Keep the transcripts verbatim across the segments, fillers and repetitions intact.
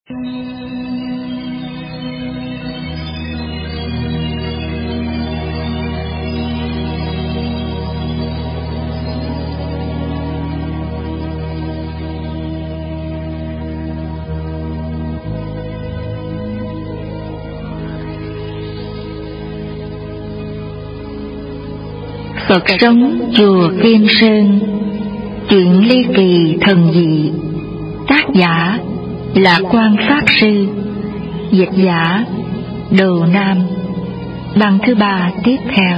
Phật sống chùa Kim Sơn. Chuyện ly kỳ thần dị. Tác giả Lạc Quan Pháp Sư. Dịch giả Đồ Nam. Băng thứ ba tiếp theo.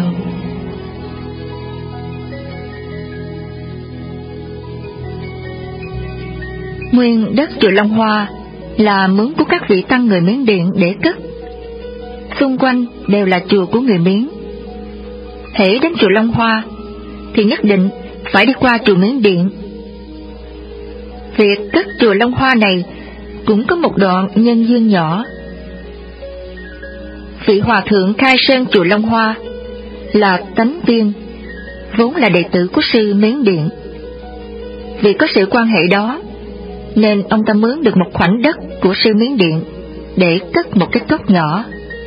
Nguyên đất chùa Long Hoa là mướn của các vị tăng người Miến Điện để cất. Xung quanh đều là chùa của người Miến. Hễ đến chùa Long Hoa thì nhất định phải đi qua chùa Miến Điện. Việc cất chùa Long Hoa này cũng có một đoạn nhân duyên nhỏ. Vị hòa thượng khai sơn chùa Long Hoa là Tánh Viên, vốn là đệ tử của sư Miến Điện. Vì có sự quan hệ đó nên ông ta mướn được một khoảnh đất của sư Miến Điện để cất một cái cốc nhỏ.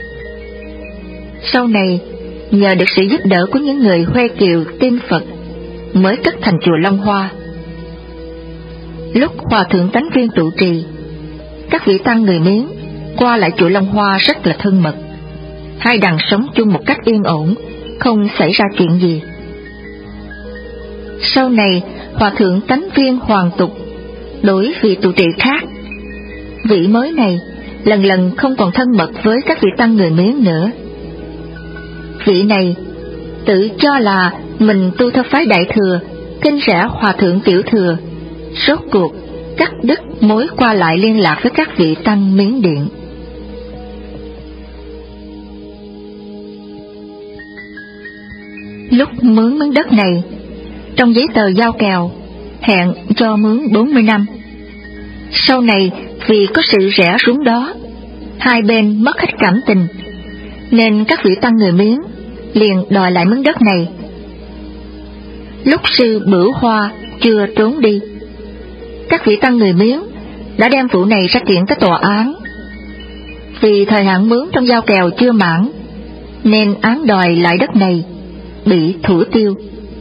Sau này nhờ được sự giúp đỡ của những người huê kiều tin Phật mới cất thành chùa Long Hoa. Lúc hòa thượng Tánh Viên trụ trì, các vị tăng người Miến qua lại chùa Long Hoa rất là thân mật. Hai đàn sống chung một cách yên ổn, không xảy ra chuyện gì. Sau này hòa thượng Tánh Viên hoàn tục, đổi vị trụ trì khác. Vị mới này lần lần không còn thân mật với các vị tăng người Miến nữa. Vị này tự cho là mình tu theo phái Đại Thừa, kinh rẽ hòa thượng Tiểu Thừa, rốt cuộc cắt đứt mối qua lại liên lạc với các vị tăng Miến Điện. Lúc mướn miếng đất này, trong giấy tờ giao kèo hẹn cho mướn bốn mươi năm. Sau này vì có sự rẽ rúng đó, hai bên mất hết cảm tình, nên các vị tăng người Miến liền đòi lại miếng đất này. Lúc sư Bửu Hoa chưa trốn đi, các vị tăng người Miến đã đem vụ này ra kiện tới tòa án. Vì thời hạn mướn trong giao kèo chưa mãn, nên án đòi lại đất này bị thủ tiêu.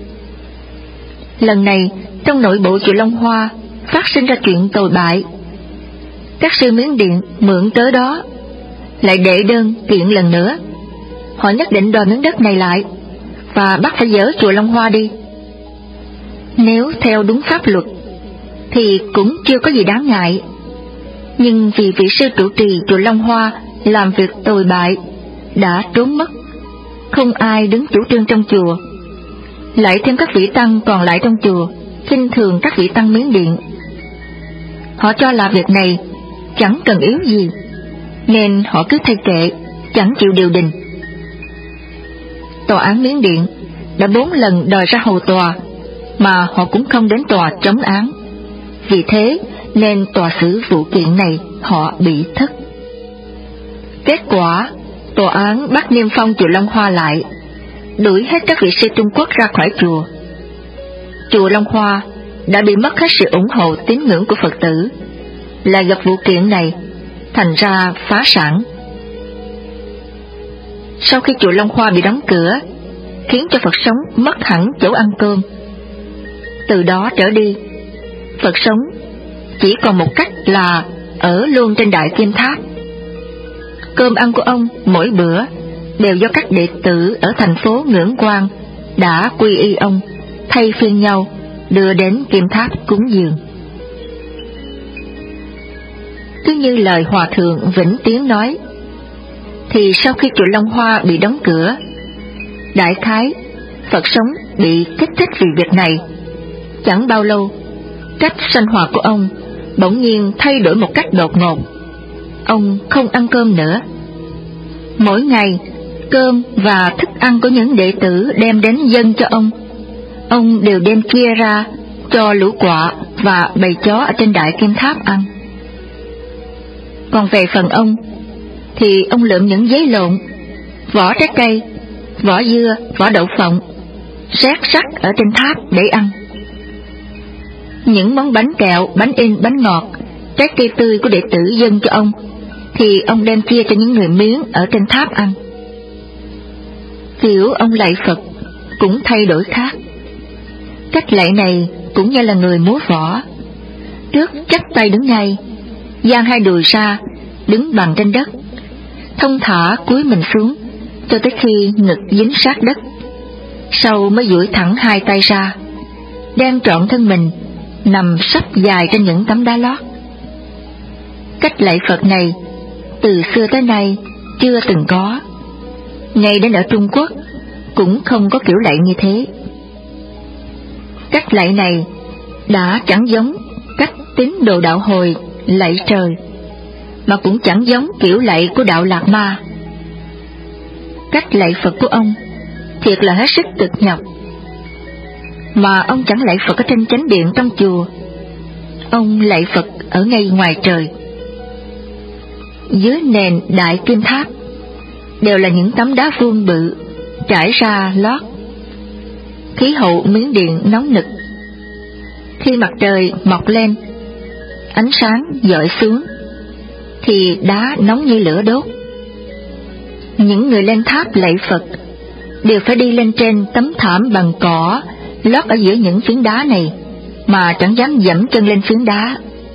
Lần này trong nội bộ chùa Long Hoa phát sinh ra chuyện tồi bại. Các sư Miến Điện mượn cớ đó lại đệ đơn kiện lần nữa. Họ nhất định đòi miếng đất này lại và bắt phải dỡ chùa Long Hoa đi. Nếu theo đúng pháp luật thì cũng chưa có gì đáng ngại, nhưng vì vị sư trụ trì chùa Long Hoa làm việc tồi bại, đã trốn mất, không ai đứng chủ trương trong chùa, lại thêm các vị tăng còn lại trong chùa khinh thường các vị tăng Miến Điện. Họ cho là việc này chẳng cần yếu gì, nên họ cứ thay kệ, chẳng chịu điều đình. Tòa án Miến Điện đã bốn lần đòi ra hầu tòa, mà họ cũng không đến tòa chống án. Vì thế nên tòa xử vụ kiện này họ bị thất. Kết quả, tòa án bắt niêm phong chùa Long Hoa lại, đuổi hết các vị sư Trung Quốc ra khỏi chùa. Chùa Long Hoa đã bị mất hết sự ủng hộ tín ngưỡng của Phật tử, là gặp vụ kiện này, thành ra phá sản. Sau khi chùa Long Hoa bị đóng cửa, khiến cho Phật sống mất hẳn chỗ ăn cơm. Từ đó trở đi, Phật sống chỉ còn một cách là ở luôn trên Đại Kim Tháp. Cơm ăn của ông mỗi bữa đều do các đệ tử ở thành phố Ngưỡng Quan đã quy y ông, thay phiên nhau đưa đến Kim Tháp cúng dường. Cứ như lời Hòa thượng Vĩnh Tiến nói, thì sau khi chùa Long Hoa bị đóng cửa, đại khái Phật sống bị kích thích vì việc này. Chẳng bao lâu, cách sinh hoạt của ông bỗng nhiên thay đổi một cách đột ngột. Ông không ăn cơm nữa. Mỗi ngày, cơm và thức ăn của những đệ tử đem đến dâng cho ông, ông đều đem chia ra cho lũ quạ và bầy chó ở trên Đại Kim Tháp ăn. Còn về phần ông, thì ông lượm những giấy lộn, vỏ trái cây, vỏ dưa, vỏ đậu phộng, rét rắc ở trên tháp để ăn. Những món bánh kẹo, bánh in, bánh ngọt trái cây tươi của đệ tử dâng cho ông, thì ông đem chia cho những người miếng ở trên tháp ăn. Kiểu ông lạy Phật cũng thay đổi khác. Cách lạy này cũng như là người múa võ, trước chắp tay đứng ngay, dang hai đùi ra, đứng bằng trên đất, thông thả cúi mình xuống cho tới khi ngực dính sát đất, sau mới duỗi thẳng hai tay ra, đem trọn thân mình nằm sấp dài trên những tấm đá lót. Cách lạy Phật này từ xưa tới nay chưa từng có, ngay đến ở Trung Quốc cũng không có kiểu lạy như thế. Cách lạy này đã chẳng giống cách tín đồ đạo Hồi lạy trời, mà cũng chẳng giống kiểu lạy của đạo Lạc Ma. Cách lạy Phật của ông thiệt là hết sức cực nhọc. Mà ông chẳng lạy Phật ở trên chánh điện trong chùa, ông lạy Phật ở ngay ngoài trời. Dưới nền đại kim tháp đều là những tấm đá vuông bự trải ra lót. Khí hậu Miến Điện nóng nực. Khi mặt trời mọc lên, ánh sáng dọi xuống, thì đá nóng như lửa đốt. Những người lên tháp lạy Phật đều phải đi lên trên tấm thảm bằng cỏ lót ở giữa những phiến đá này, mà chẳng dám dẫm chân lên phiến đá.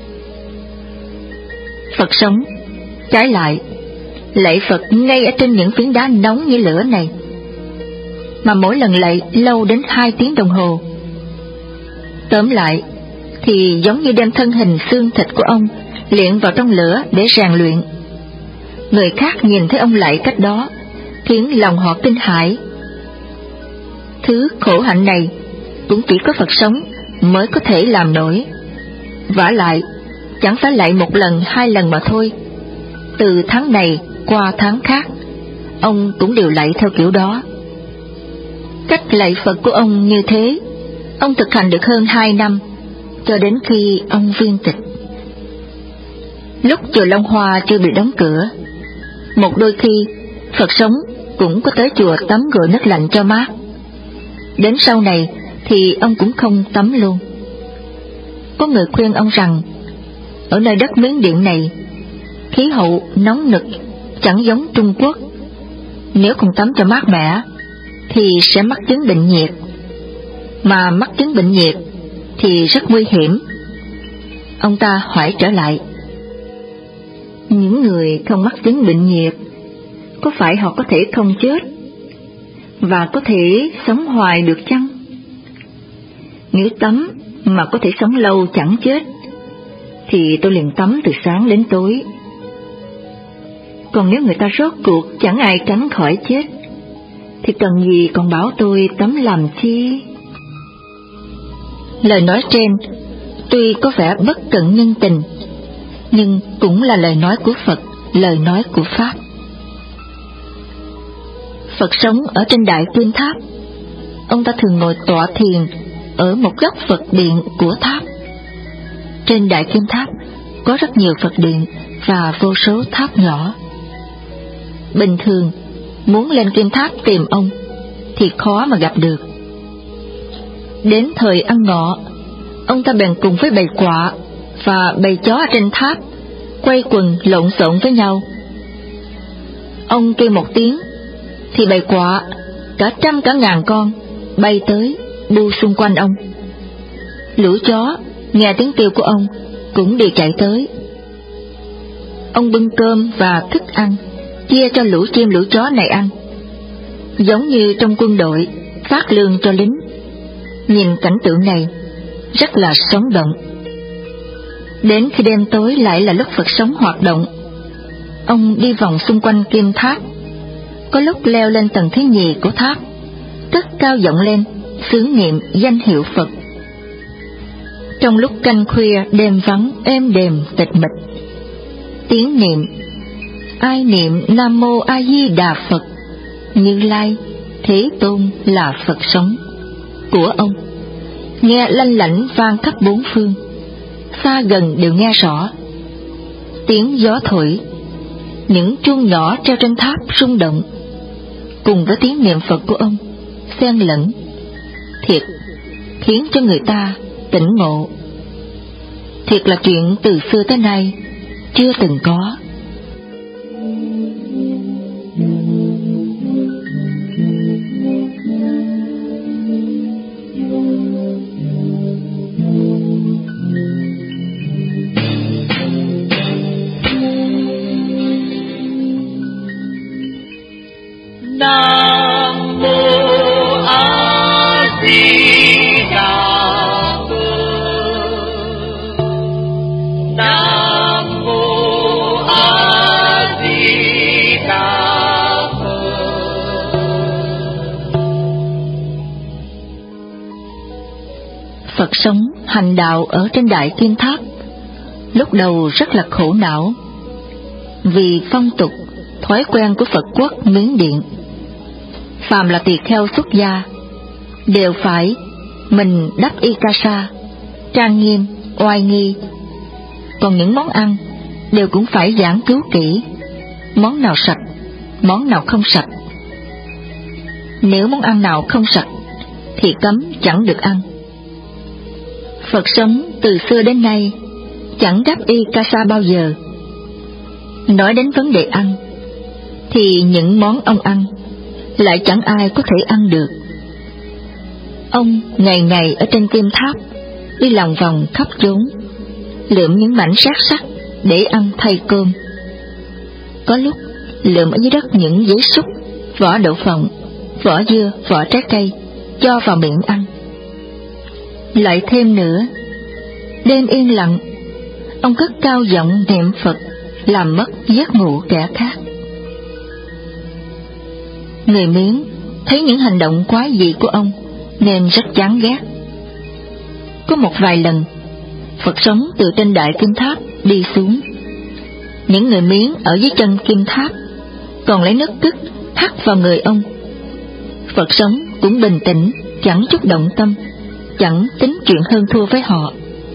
Phật sống trái lại, lạy Phật ngay ở trên những phiến đá nóng như lửa này, mà mỗi lần lạy lâu đến hai tiếng đồng hồ. Tóm lại thì giống như đem thân hình xương thịt của ông luyện vào trong lửa để rèn luyện. Người khác nhìn thấy ông lạy cách đó khiến lòng họ kinh hãi. Thứ khổ hạnh này cũng chỉ có Phật sống mới có thể làm nổi. Vả lại chẳng phải lạy một lần hai lần mà thôi, từ tháng này qua tháng khác ông cũng đều lạy theo kiểu đó. Cách lạy Phật của ông như thế, ông thực hành được hơn hai năm, cho đến khi ông viên tịch. Lúc chùa Long Hoa chưa bị đóng cửa, một đôi khi Phật sống cũng có tới chùa tắm gội nước lạnh cho mát. Đến sau này thì ông cũng không tắm luôn. Có người khuyên ông rằng ở nơi đất Miến Điện này, khí hậu nóng nực chẳng giống Trung Quốc, nếu không tắm cho mát mẻ thì sẽ mắc chứng bệnh nhiệt, mà mắc chứng bệnh nhiệt thì rất nguy hiểm. Ông ta hỏi trở lại, những người không mắc chứng bệnh nhiệt, có phải họ có thể không chết và có thể sống hoài được chăng? Nếu tắm mà có thể sống lâu chẳng chết, thì tôi liền tắm từ sáng đến tối. Còn nếu người ta rốt cuộc chẳng ai tránh khỏi chết, thì cần gì còn bảo tôi tắm làm chi? Lời nói trên tuy có vẻ bất cận nhân tình, nhưng cũng là lời nói của Phật, lời nói của Pháp. Phật sống ở trên đại kim tháp. Ông ta thường ngồi tọa thiền ở một góc Phật điện của tháp. Trên đại kim tháp có rất nhiều Phật điện và vô số tháp nhỏ. Bình thường muốn lên kim tháp tìm ông thì khó mà gặp được. Đến thời ăn ngọ, ông ta bèn cùng với bầy quạ và bầy chó ở trên tháp quay quần lộn xộn với nhau. Ông kêu một tiếng thì bầy quạ cả trăm cả ngàn con bay tới bu xung quanh ông. Lũ chó nghe tiếng kêu của ông cũng đều chạy tới. Ông bưng cơm và thức ăn chia cho lũ chim lũ chó này ăn, giống như trong quân đội phát lương cho lính. Nhìn cảnh tượng này rất là sống động. Đến khi đêm tối lại là lúc Phật sống hoạt động. Ông đi vòng xung quanh kim tháp, có lúc leo lên tầng thứ nhì của tháp, cất cao giọng lên xướng niệm danh hiệu Phật. Trong lúc canh khuya đêm vắng êm đềm tịch mịch, tiếng niệm ai niệm Nam Mô A Di Đà Phật, Như Lai Thế Tôn là Phật sống của ông nghe lanh lảnh vang khắp bốn phương, xa gần đều nghe rõ. Tiếng gió thổi, những chuông nhỏ treo trên tháp rung động, cùng với tiếng niệm Phật của ông xen lẫn, thiệt khiến cho người ta tỉnh ngộ. thiệt là chuyện từ xưa tới nay chưa từng có. Nam mô A Di Đà Phật. Nam mô A Di Đà Phật. Phật sống hành đạo ở trên Đại Kim Tháp lúc đầu rất là khổ não, vì phong tục thói quen của Phật quốc Miến Điện, phàm là tỳ kheo xuất gia đều phải mình đắp y ca sa, trang nghiêm, oai nghi. Còn những món ăn đều cũng phải giảng cứu kỹ, món nào sạch, món nào không sạch. Nếu món ăn nào không sạch thì cấm chẳng được ăn. Phật sống từ xưa đến nay chẳng đắp y ca sa bao giờ. Nói đến vấn đề ăn thì những món ông ăn lại chẳng ai có thể ăn được. Ông ngày ngày ở trên Kim Tháp đi lòng vòng khắp chốn, lượm những mảnh sát sắt để ăn thay cơm. Có lúc lượm ở dưới đất những giấy súc, vỏ đậu phộng, vỏ dưa, vỏ trái cây cho vào miệng ăn. Lại thêm nữa, đêm yên lặng ông cất cao giọng niệm Phật, làm mất giấc ngủ kẻ khác. Người Miến thấy những hành động quái dị của ông nên rất chán ghét. Có một vài lần, Phật sống từ trên Đại Kim Tháp đi xuống. Những người Miến ở dưới chân Kim Tháp còn lấy nước cứt hắt vào người ông. Phật sống cũng bình tĩnh, chẳng chút động tâm, chẳng tính chuyện hơn thua với họ.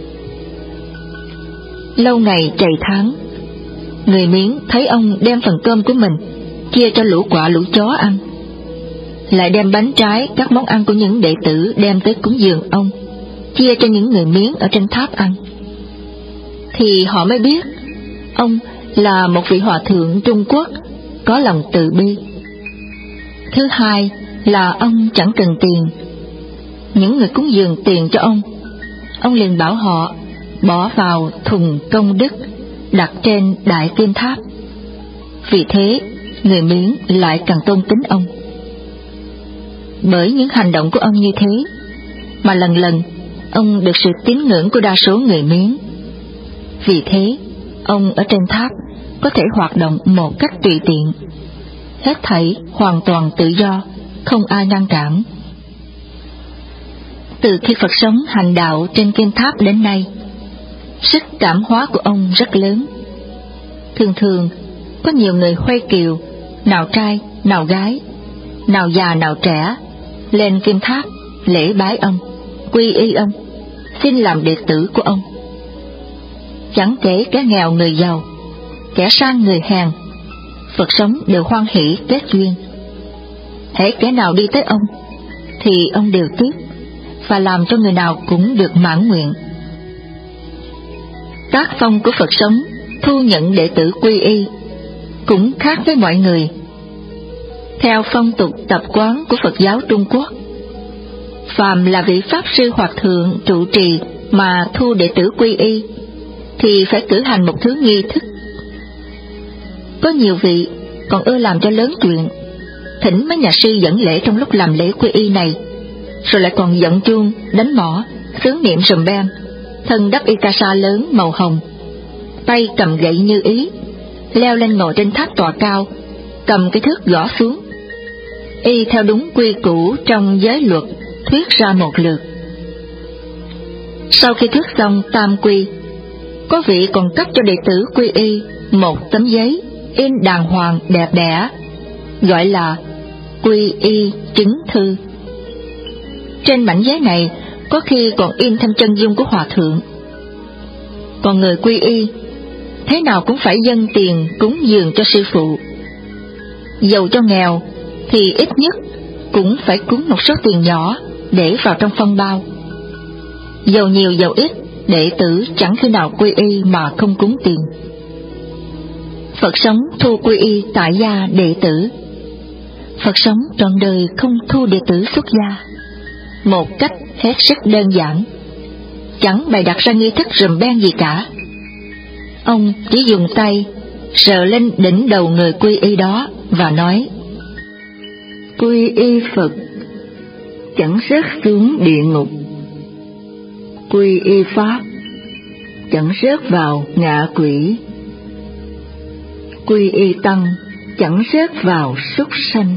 Lâu ngày trầy tháng, người Miến thấy ông đem phần cơm của mình chia cho lũ quạ lũ chó ăn, lại đem bánh trái, các món ăn của những đệ tử đem tới cúng dường ông chia cho những người Miến ở trên tháp ăn, thì họ mới biết ông là một vị hòa thượng Trung Quốc có lòng từ bi. Thứ hai là ông chẳng cần tiền. Những người cúng dường tiền cho ông, ông liền bảo họ bỏ vào thùng công đức đặt trên Đại Kim Tháp. Vì thế người Miến lại càng tôn kính ông. Bởi những hành động của ông như thế mà lần lần ông được sự tín ngưỡng của đa số người Miến. Vì thế ông ở trên tháp có thể hoạt động một cách tùy tiện, hết thảy hoàn toàn tự do, không ai ngăn cản. Từ khi Phật sống hành đạo trên Kim Tháp đến nay, sức cảm hóa của ông rất lớn. Thường thường có nhiều người Huê Kiều, nào trai, nào gái, nào già, nào trẻ, lên Kim Tháp lễ bái ông, quy y ông, xin làm đệ tử của ông. Chẳng kể kẻ nghèo người giàu, kẻ sang người hèn, Phật sống đều hoan hỷ kết duyên. Hễ kẻ nào đi tới ông thì ông đều tiếp, và làm cho người nào cũng được mãn nguyện. Tác phong của Phật sống thu nhận đệ tử quy y cũng khác với mọi người. Theo phong tục tập quán của Phật giáo Trung Quốc, phàm là vị Pháp Sư Hòa Thượng trụ trì mà thu đệ tử quy y thì phải cử hành một thứ nghi thức. Có nhiều vị còn ưa làm cho lớn chuyện, thỉnh mấy nhà sư dẫn lễ trong lúc làm lễ quy y này, rồi lại còn giận chuông, đánh mõ, sướng niệm rùm beng, thân đắp y ca sa lớn màu hồng, tay cầm gậy như ý, leo lên ngồi trên tháp tòa cao, cầm cái thước gõ xuống, y theo đúng quy củ trong giới luật thuyết ra một lượt. Sau khi thuyết xong tam quy, có vị còn cấp cho đệ tử quy y một tấm giấy in đàng hoàng đẹp đẽ, gọi là quy y chứng thư. Trên mảnh giấy này có khi còn in thêm chân dung của hòa thượng. Còn người quy y thế nào cũng phải dâng tiền cúng dường cho sư phụ. Dầu cho nghèo thì ít nhất cũng phải cúng một số tiền nhỏ để vào trong phong bao. Dầu nhiều dầu ít đệ tử chẳng khi nào quy y mà không cúng tiền. Phật sống thu quy y tại gia đệ tử. Phật sống trọn đời không thu đệ tử xuất gia, một cách hết sức đơn giản, chẳng bày đặt ra nghi thức rùm beng gì cả. Ông chỉ dùng tay sờ lên đỉnh đầu người quy y đó và nói: quy y Phật, chẳng rớt xuống địa ngục. Quy y Pháp, chẳng rớt vào ngạ quỷ. Quy y Tăng, chẳng rớt vào súc sanh.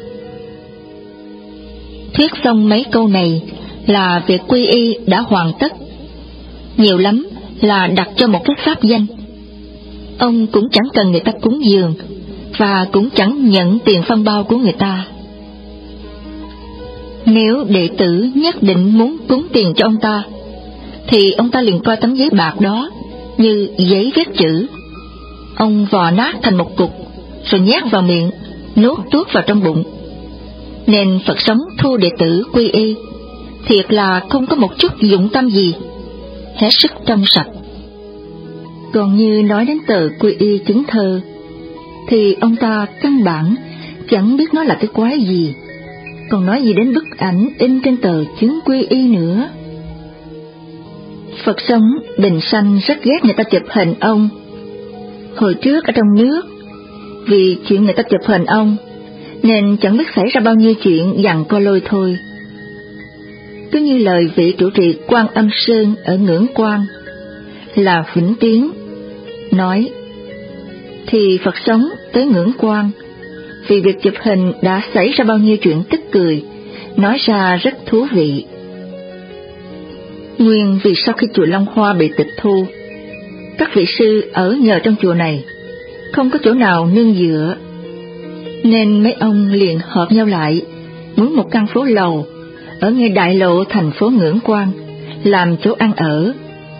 Thuyết xong mấy câu này là việc quy y đã hoàn tất. Nhiều lắm là đặt cho một cái pháp danh. Ông cũng chẳng cần người ta cúng dường, và cũng chẳng nhận tiền phân bao của người ta. Nếu đệ tử nhất định muốn cúng tiền cho ông ta, thì ông ta liền coi tấm giấy bạc đó như giấy viết chữ. Ông vò nát thành một cục, rồi nhét vào miệng, nuốt tuốt vào trong bụng. Nên Phật sống thu đệ tử quy y, thiệt là không có một chút dụng tâm gì, hết sức trong sạch. Còn như nói đến tờ quy y chứng thơ, thì ông ta căn bản chẳng biết nó là cái quái gì, còn nói gì đến bức ảnh in trên tờ chứng quy y nữa. Phật sống Bình Sanh rất ghét người ta chụp hình ông. Hồi trước ở trong nước, vì chuyện người ta chụp hình ông, nên chẳng biết xảy ra bao nhiêu chuyện giằng co lôi thôi. Cứ như lời vị trụ trì Quan Âm Sơn ở Ngưỡng Quan là Vĩnh Tiến nói, thì Phật sống tới Ngưỡng Quan, vì việc chụp hình đã xảy ra bao nhiêu chuyện tức cười, nói ra rất thú vị. Nguyên vì sau khi chùa Long Hoa bị tịch thu, các vị sư ở nhờ trong chùa này, không có chỗ nào nương dựa, nên mấy ông liền hợp nhau lại, muốn một căn phố lầu ở ngay đại lộ thành phố Ngưỡng Quan làm chỗ ăn ở.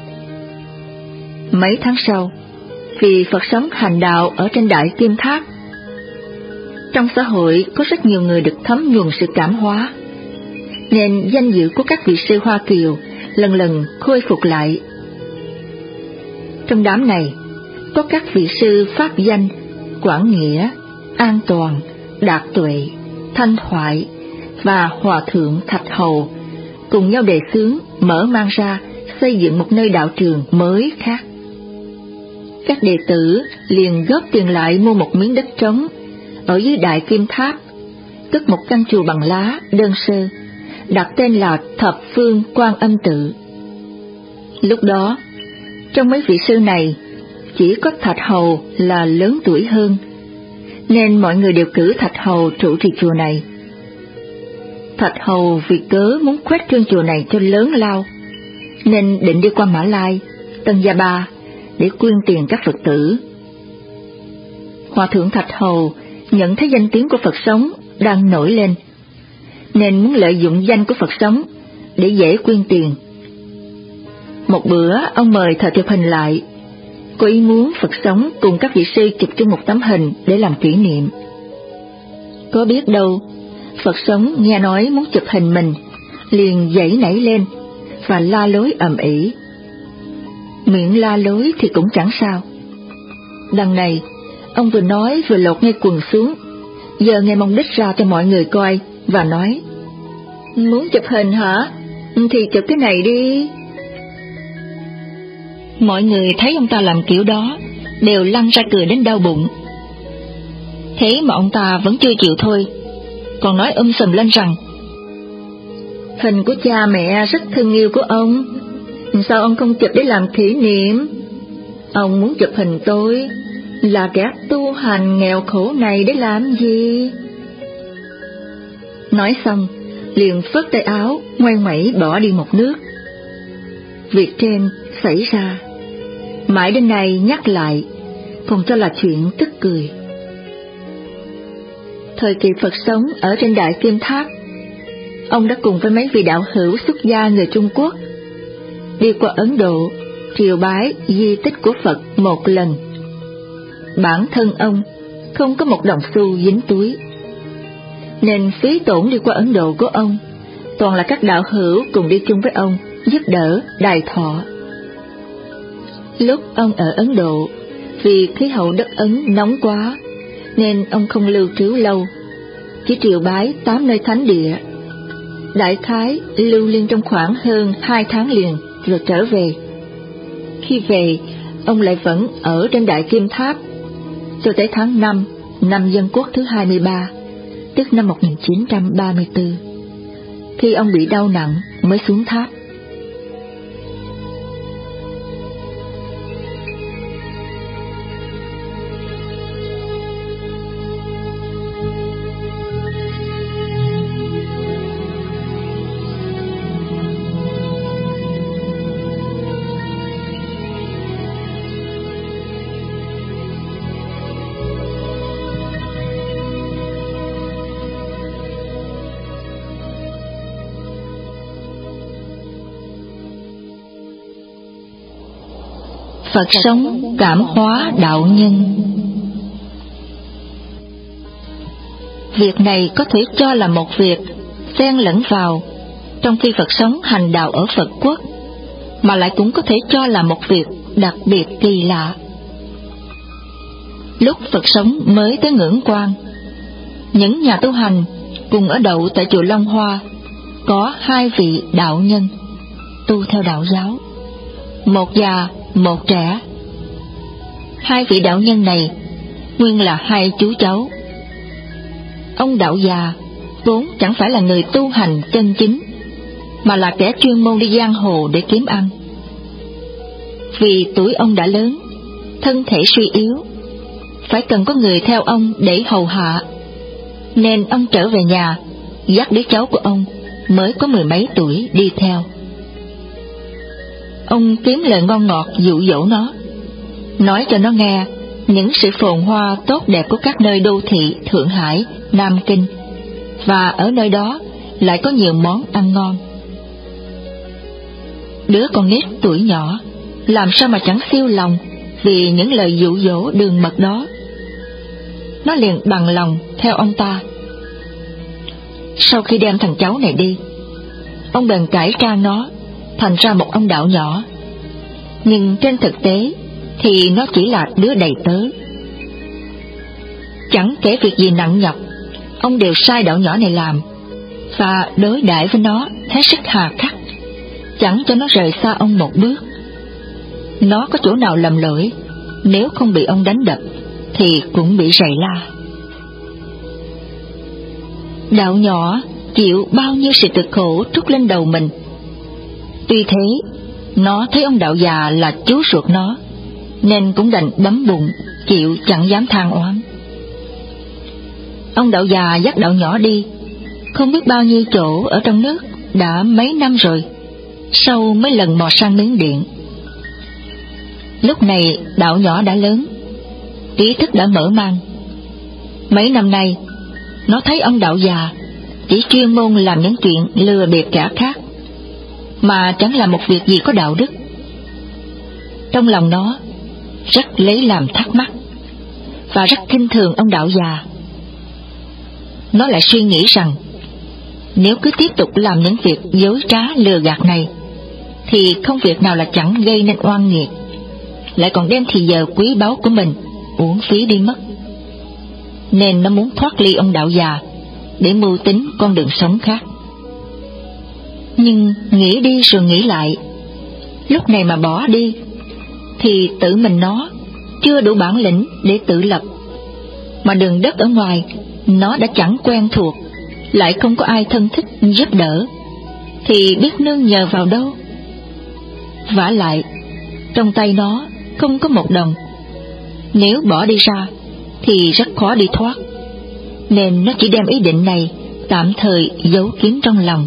Mấy tháng sau, vì Phật sống hành đạo ở trên Đại Kim Tháp, trong xã hội có rất nhiều người được thấm nhuần sự cảm hóa, nên danh dự của các vị sư Hoa Kiều lần lần khôi phục lại. Trong đám này có các vị sư pháp danh Quảng Nghĩa, An Toàn, Đạt Tuệ, Thanh Thoại và Hòa Thượng Thạch Hầu cùng nhau đề xướng mở mang ra xây dựng một nơi đạo trường mới khác. Các đệ tử liền góp tiền lại mua một miếng đất trống ở dưới Đại Kim Tháp, cất một căn chùa bằng lá đơn sơ, đặt tên là Thập Phương Quan Âm Tự. Lúc đó, trong mấy vị sư này, chỉ có Thạch Hầu là lớn tuổi hơn, nên mọi người đều cử Thạch Hầu trụ trì chùa này. Thạch Hầu vì cớ muốn khuếch trương chùa này cho lớn lao, nên định đi qua Mã Lai, Tân Gia Ba để quyên tiền các Phật tử. Hòa thượng Thạch Hầu nhận thấy danh tiếng của Phật sống đang nổi lên, nên muốn lợi dụng danh của Phật sống để dễ quyên tiền. Một bữa ông mời thợ chụp hình lại, có ý muốn Phật sống cùng các vị sư chụp chung một tấm hình để làm kỷ niệm. Có biết đâu, Phật sống nghe nói muốn chụp hình mình, liền dãy nảy lên và la lối ầm ĩ. Miệng la lối thì cũng chẳng sao. Đằng này, ông vừa nói vừa lột ngay quần xuống, giờ nghe mông đít ra cho mọi người coi và nói: muốn chụp hình hả? Thì chụp cái này đi. Mọi người thấy ông ta làm kiểu đó, đều lăn ra cười đến đau bụng. Thế mà ông ta vẫn chưa chịu thôi, còn nói um sùm lên rằng: hình của cha mẹ rất thương yêu của ông, sao ông không chụp để làm kỷ niệm? Ông muốn chụp hình tôi, là kẻ tu hành nghèo khổ này để làm gì? Nói xong, liền phất tay áo, ngoay ngoẩy bỏ đi một nước. Việc trên xảy ra, mãi đến nay nhắc lại, còn cho là chuyện tức cười. Thời kỳ Phật sống ở trên Đại Kim Tháp, ông đã cùng với mấy vị đạo hữu xuất gia người Trung Quốc đi qua Ấn Độ triều bái di tích của Phật một lần. Bản thân ông không có một đồng xu dính túi, nên phí tổn đi qua Ấn Độ của ông toàn là các đạo hữu cùng đi chung với ông giúp đỡ đài thọ. Lúc ông ở Ấn Độ, vì khí hậu đất Ấn nóng quá, nên ông không lưu trú lâu, chỉ triều bái tám nơi thánh địa. Đại khái lưu liên trong khoảng hơn hai tháng liền rồi trở về. Khi về, ông lại vẫn ở trên Đại Kim Tháp cho tới tháng năm năm Dân Quốc thứ hai mươi ba, tức năm một nghìn chín trăm ba mươi tư, khi ông bị đau nặng mới xuống tháp. Phật sống cảm hóa đạo nhân. Việc này có thể cho là một việc xen lẫn vào, trong khi Phật sống hành đạo ở Phật quốc, mà lại cũng có thể cho là một việc đặc biệt kỳ lạ. Lúc Phật sống mới tới Ngưỡng Quan, những nhà tu hành cùng ở đậu tại chùa Long Hoa có hai vị đạo nhân tu theo đạo giáo, một già một trẻ. Hai vị đạo nhân này nguyên là hai chú cháu. Ông đạo già vốn chẳng phải là người tu hành chân chính, mà là kẻ chuyên môn đi giang hồ để kiếm ăn. Vì tuổi ông đã lớn, thân thể suy yếu, phải cần có người theo ông để hầu hạ, nên ông trở về nhà dắt đứa cháu của ông mới có mười mấy tuổi đi theo. Ông kiếm lời ngon ngọt dụ dỗ nó, nói cho nó nghe những sự phồn hoa tốt đẹp của các nơi đô thị Thượng Hải, Nam Kinh, và ở nơi đó lại có nhiều món ăn ngon. Đứa con nít tuổi nhỏ làm sao mà chẳng siêu lòng vì những lời dụ dỗ đường mật đó. Nó liền bằng lòng theo ông ta. Sau khi đem thằng cháu này đi, ông bèn cải trang nó thành ra một ông đạo nhỏ, nhưng trên thực tế thì nó chỉ là đứa đầy tớ. Chẳng kể việc gì nặng nhọc, ông đều sai đạo nhỏ này làm, và đối đãi với nó hết sức hà khắc, chẳng cho nó rời xa ông một bước. Nó có chỗ nào lầm lỗi, nếu không bị ông đánh đập thì cũng bị rầy la. Đạo nhỏ chịu bao nhiêu sự cực khổ trút lên đầu mình. Tuy thế, nó thấy ông đạo già là chú ruột nó, nên cũng đành bấm bụng, chịu chẳng dám than oán. Ông đạo già dắt đạo nhỏ đi, không biết bao nhiêu chỗ ở trong nước, đã mấy năm rồi, sau mấy lần mò sang Miến Điện. Lúc này đạo nhỏ đã lớn, ý thức đã mở mang. Mấy năm nay, nó thấy ông đạo già chỉ chuyên môn làm những chuyện lừa bịp kẻ khác, mà chẳng là một việc gì có đạo đức. Trong lòng nó rất lấy làm thắc mắc, và rất khinh thường ông đạo già. Nó lại suy nghĩ rằng, nếu cứ tiếp tục làm những việc dối trá lừa gạt này, thì không việc nào là chẳng gây nên oan nghiệt, lại còn đem thì giờ quý báu của mình uổng phí đi mất. Nên nó muốn thoát ly ông đạo già để mưu tính con đường sống khác. Nhưng nghĩ đi rồi nghĩ lại, lúc này mà bỏ đi thì tự mình nó chưa đủ bản lĩnh để tự lập, mà đường đất ở ngoài nó đã chẳng quen thuộc, lại không có ai thân thích giúp đỡ, thì biết nương nhờ vào đâu. Vả lại trong tay nó không có một đồng, nếu bỏ đi ra thì rất khó đi thoát, nên nó chỉ đem ý định này tạm thời giấu kín trong lòng.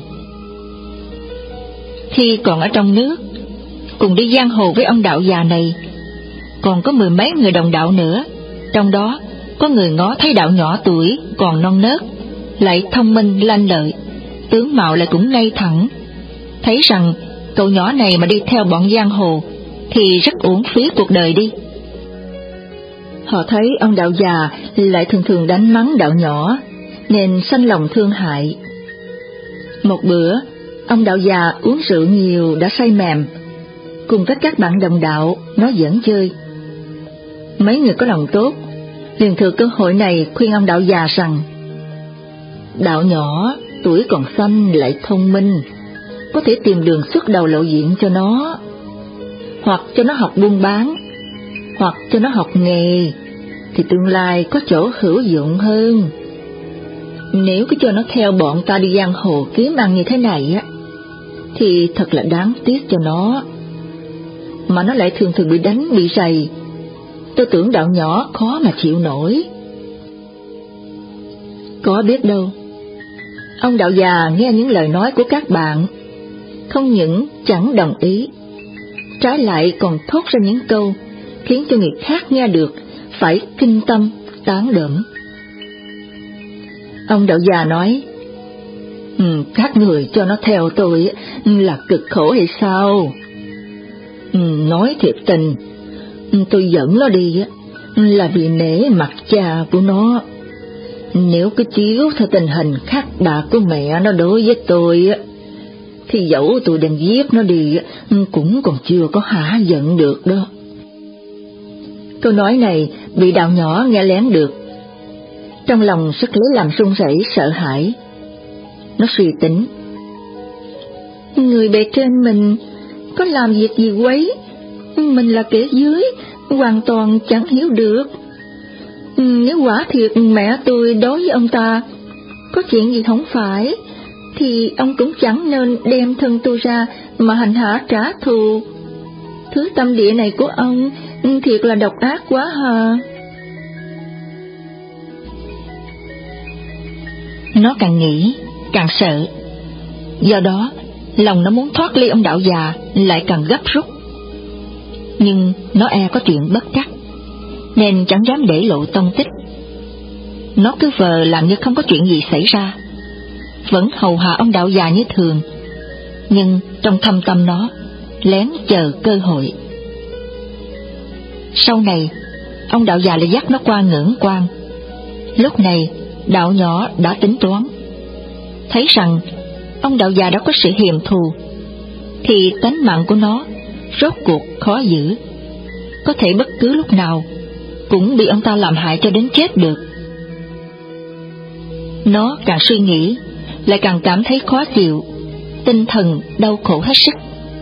Khi còn ở trong nước, cùng đi giang hồ với ông đạo già này, còn có mười mấy người đồng đạo nữa, trong đó có người ngó thấy đạo nhỏ tuổi còn non nớt, lại thông minh lanh lợi, tướng mạo lại cũng ngay thẳng, thấy rằng cậu nhỏ này mà đi theo bọn giang hồ thì rất uổng phí cuộc đời đi. Họ thấy ông đạo già lại thường thường đánh mắng đạo nhỏ, nên sanh lòng thương hại. Một bữa, ông đạo già uống rượu nhiều đã say mềm, cùng với các bạn đồng đạo nó giỡn chơi. Mấy người có lòng tốt liền thừa cơ hội này khuyên ông đạo già rằng: đạo nhỏ tuổi còn xanh lại thông minh, có thể tìm đường xuất đầu lộ diện cho nó, hoặc cho nó học buôn bán, hoặc cho nó học nghề, thì tương lai có chỗ hữu dụng hơn. Nếu cứ cho nó theo bọn ta đi giang hồ kiếm ăn như thế này á, thì thật là đáng tiếc cho nó. Mà nó lại thường thường bị đánh bị rầy, tôi tưởng đạo nhỏ khó mà chịu nổi. Có biết đâu, ông đạo già nghe những lời nói của các bạn, không những chẳng đồng ý, trái lại còn thốt ra những câu khiến cho người khác nghe được phải kinh tâm tán đỡm. Ông đạo già nói: ừ, các người cho nó theo tôi là cực khổ hay sao? Ừ, nói thiệt tình, tôi dẫn nó đi là vì nể mặt cha của nó. Nếu cứ chiếu theo tình hình khắc bạc của mẹ nó đối với tôi, thì dẫu tôi đem giết nó đi cũng còn chưa có hả giận được đó. Câu nói này bị đạo nhỏ nghe lén được, trong lòng rất lấy làm run rẩy sợ hãi. Nó suy tính: người bề trên mình có làm việc gì quấy, mình là kẻ dưới, hoàn toàn chẳng hiểu được. Nếu quả thiệt mẹ tôi đối với ông ta có chuyện gì không phải, thì ông cũng chẳng nên đem thân tôi ra mà hành hạ trả thù. Thứ tâm địa này của ông thiệt là độc ác quá hà. Nó càng nghĩ càng sợ, do đó lòng nó muốn thoát ly ông đạo già lại càng gấp rút. Nhưng nó e có chuyện bất trắc, nên chẳng dám để lộ tông tích. Nó cứ vờ làm như không có chuyện gì xảy ra, vẫn hầu hạ ông đạo già như thường, nhưng trong thâm tâm nó lén chờ cơ hội. Sau này, ông đạo già lại dắt nó qua ngưỡng quan. Lúc này, đạo nhỏ đã tính toán, thấy rằng ông đạo già đã có sự hiềm thù, thì tánh mạng của nó rốt cuộc khó giữ, có thể bất cứ lúc nào cũng bị ông ta làm hại cho đến chết được. Nó càng suy nghĩ, lại càng cảm thấy khó chịu, tinh thần đau khổ hết sức.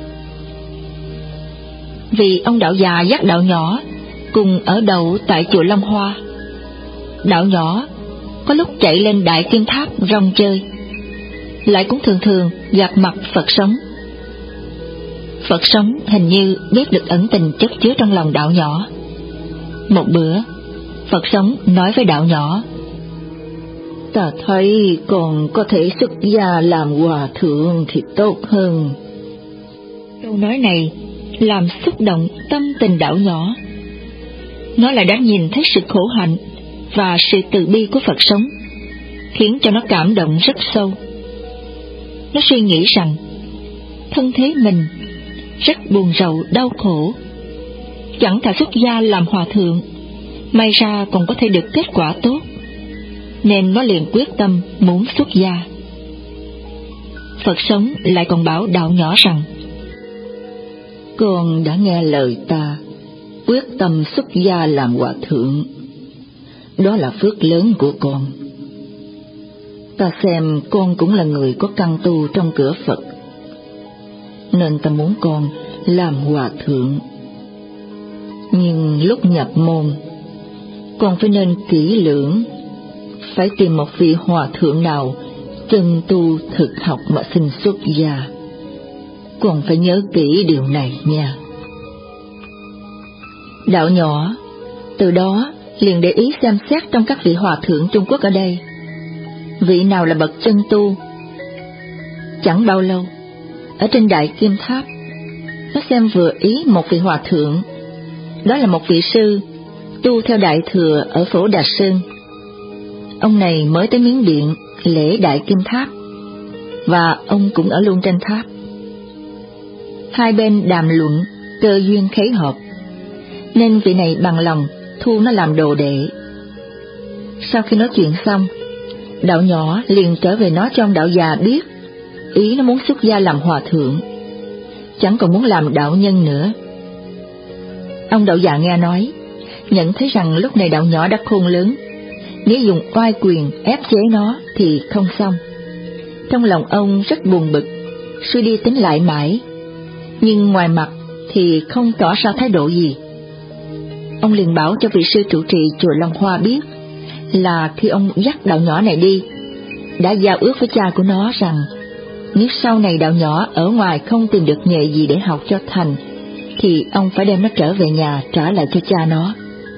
Vì ông đạo già dắt đạo nhỏ cùng ở đậu tại chùa Long Hoa. Đạo nhỏ có lúc chạy lên Đại Kim Tháp rong chơi, lại cũng thường thường gặp mặt Phật Sống. Phật Sống hình như biết được ẩn tình chất chứa trong lòng đạo nhỏ. Một bữa, Phật Sống nói với đạo nhỏ: ta thấy còn có thể xuất gia làm hòa thượng thì tốt hơn. Câu nói này làm xúc động tâm tình đạo nhỏ. Nó lại đã nhìn thấy sự khổ hạnh và sự từ bi của Phật Sống, khiến cho nó cảm động rất sâu. Nó suy nghĩ rằng thân thế mình rất buồn rầu đau khổ, chẳng thà xuất gia làm hòa thượng, may ra còn có thể được kết quả tốt, nên nó liền quyết tâm muốn xuất gia. Phật Sống lại còn bảo đạo nhỏ rằng: con đã nghe lời ta, quyết tâm xuất gia làm hòa thượng, đó là phước lớn của con. Ta xem con cũng là người có căn tu trong cửa Phật, nên ta muốn con làm hòa thượng. Nhưng lúc nhập môn, con phải nên kỹ lưỡng, phải tìm một vị hòa thượng nào chân tu thực học mà xin xuất gia. Con phải nhớ kỹ điều này nha. Đạo nhỏ từ đó liền để ý xem xét trong các vị hòa thượng Trung Quốc ở đây, vị nào là bậc chân tu. Chẳng bao lâu, ở trên Đại Kim Tháp, nó xem vừa ý một vị hòa thượng. Đó là một vị sư tu theo Đại Thừa ở Phổ Đà Sơn. Ông này mới tới Miến Điện lễ Đại Kim Tháp, và ông cũng ở luôn trên tháp. Hai bên đàm luận cơ duyên khế hợp, nên vị này bằng lòng thu nó làm đồ đệ. Sau khi nói chuyện xong, đạo nhỏ liền trở về nói cho ông đạo già biết ý nó muốn xuất gia làm hòa thượng, chẳng còn muốn làm đạo nhân nữa. Ông đạo già nghe nói, nhận thấy rằng lúc này đạo nhỏ đã khôn lớn, nếu dùng oai quyền ép chế nó thì không xong. Trong lòng ông rất buồn bực, suy đi tính lại mãi, nhưng ngoài mặt thì không tỏ ra thái độ gì. Ông liền bảo cho vị sư trụ trì chùa Long Hoa biết là khi ông dắt đạo nhỏ này đi, đã giao ước với cha của nó rằng nếu sau này đạo nhỏ ở ngoài không tìm được nghề gì để học cho thành, thì ông phải đem nó trở về nhà trả lại cho cha nó.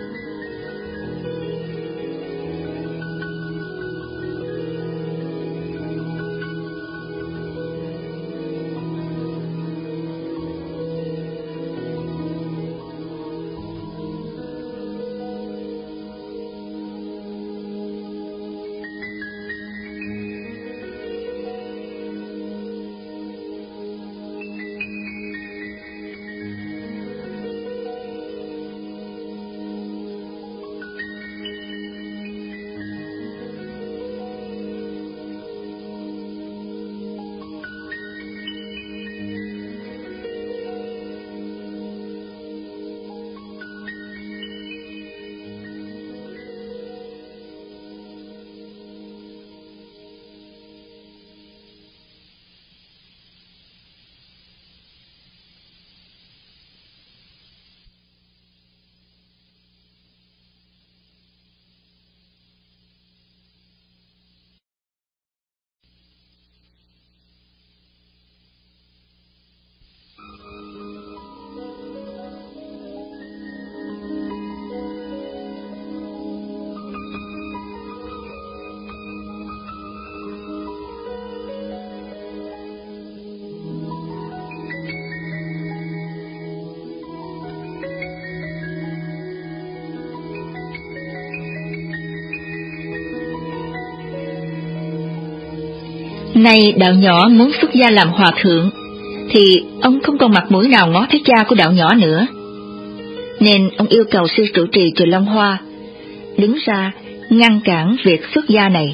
Nay đạo nhỏ muốn xuất gia làm hòa thượng, thì ông không còn mặt mũi nào ngó thấy cha của đạo nhỏ nữa, nên ông yêu cầu sư trụ trì chùa Long Hoa đứng ra ngăn cản việc xuất gia này.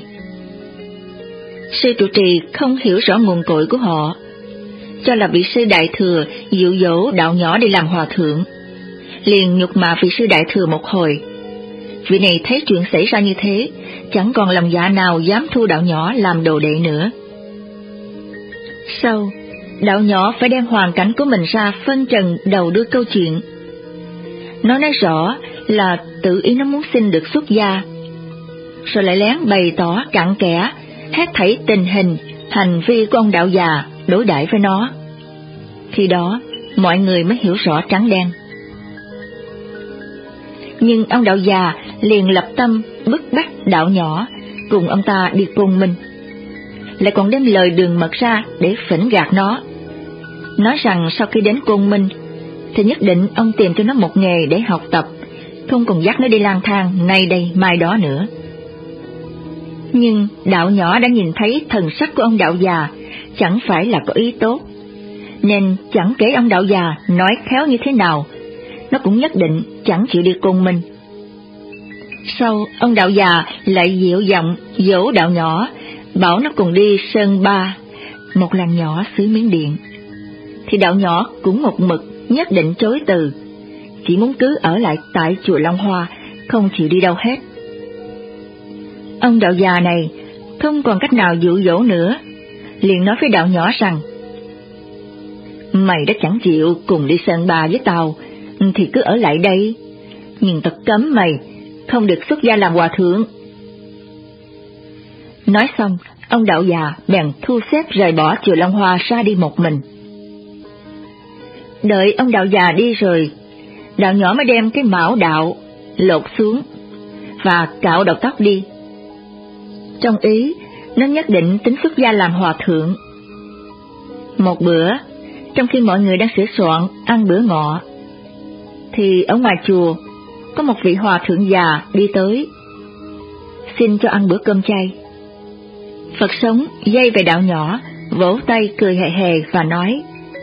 Sư trụ trì không hiểu rõ nguồn cội của họ, cho là vị sư đại thừa dụ dỗ đạo nhỏ đi làm hòa thượng, liền nhục mạ vị sư đại thừa một hồi. Vị này thấy chuyện xảy ra như thế, chẳng còn lòng dạ nào dám thu đạo nhỏ làm đồ đệ nữa. Sau, đạo nhỏ phải đem hoàn cảnh của mình ra phân trần đầu đuôi câu chuyện. Nó nói rõ là tự ý nó muốn xin được xuất gia, rồi lại lén bày tỏ cặn kẽ hết thảy tình hình, hành vi của ông đạo già đối đãi với nó. Khi đó, mọi người mới hiểu rõ trắng đen. Nhưng ông đạo già liền lập tâm bức bách đạo nhỏ cùng ông ta đi Côn Minh, lại còn đem lời đường mật ra để phỉnh gạt nó, nói rằng sau khi đến Côn Minh thì nhất định ông tìm cho nó một nghề để học tập, không còn dắt nó đi lang thang nay đây mai đó nữa. Nhưng đạo nhỏ đã nhìn thấy thần sắc của ông đạo già chẳng phải là có ý tốt, nên chẳng kể ông đạo già nói khéo như thế nào, nó cũng nhất định chẳng chịu đi Côn Minh. Sau, ông đạo già lại dịu giọng dỗ đạo nhỏ, bảo nó cùng đi Sơn Ba, một làng nhỏ xứ Miến Điện. Thì đạo nhỏ cũng một mực nhất định chối từ, chỉ muốn cứ ở lại tại chùa Long Hoa, không chịu đi đâu hết. Ông đạo già này không còn cách nào dụ dỗ nữa, liền nói với đạo nhỏ rằng: mày đã chẳng chịu cùng đi Sơn Ba với tao, thì cứ ở lại đây, nhưng tao cấm mày không được xuất gia làm hòa thượng. Nói xong, ông đạo già bèn thu xếp rời bỏ chùa Long Hoa ra đi một mình. Đợi ông đạo già đi rồi, đạo nhỏ mới đem cái mão đạo lột xuống và cạo đầu tóc đi. Trong ý, nó nhất định tính xuất gia làm hòa thượng. Một bữa, trong khi mọi người đang sửa soạn ăn bữa ngọ, thì ở ngoài chùa có một vị hòa thượng già đi tới, xin cho ăn bữa cơm chay. Phật sống dây về đạo nhỏ, vỗ tay cười hề hề và nói: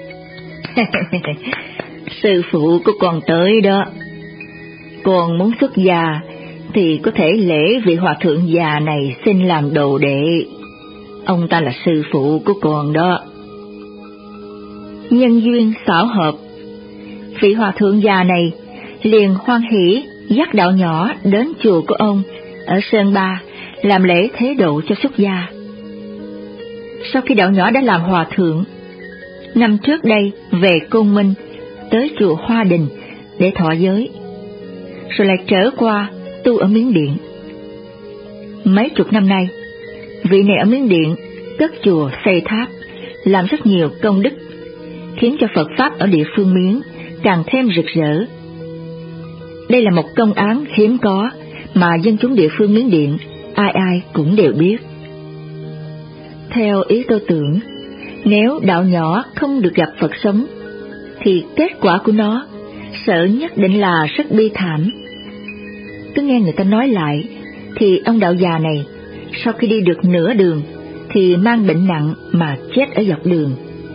sư phụ của con tới đó, con muốn xuất gia thì có thể lễ vị hòa thượng già này xin làm đồ đệ, ông ta là sư phụ của con đó. nhân duyên xảo hợp, vị hòa thượng già này liền hoan hỉ dắt đạo nhỏ đến chùa của ông ở Sơn Ba làm lễ thế độ cho xuất gia. Sau khi đạo nhỏ đã làm hòa thượng, năm trước đây về Côn Minh tới chùa Hoa Đình để thọ giới, rồi lại trở qua tu ở Miến Điện. Mấy chục năm nay, vị này ở Miến Điện cất chùa xây tháp, làm rất nhiều công đức, khiến cho Phật Pháp ở địa phương Miến càng thêm rực rỡ. Đây là một công án hiếm có mà dân chúng địa phương Miến Điện ai ai cũng đều biết. Theo ý tôi tưởng, nếu đạo nhỏ không được gặp Phật sống, thì kết quả của nó sợ nhất định là rất bi thảm. Cứ nghe người ta nói lại, thì ông đạo già này sau khi đi được nửa đường thì mang bệnh nặng mà chết ở dọc đường.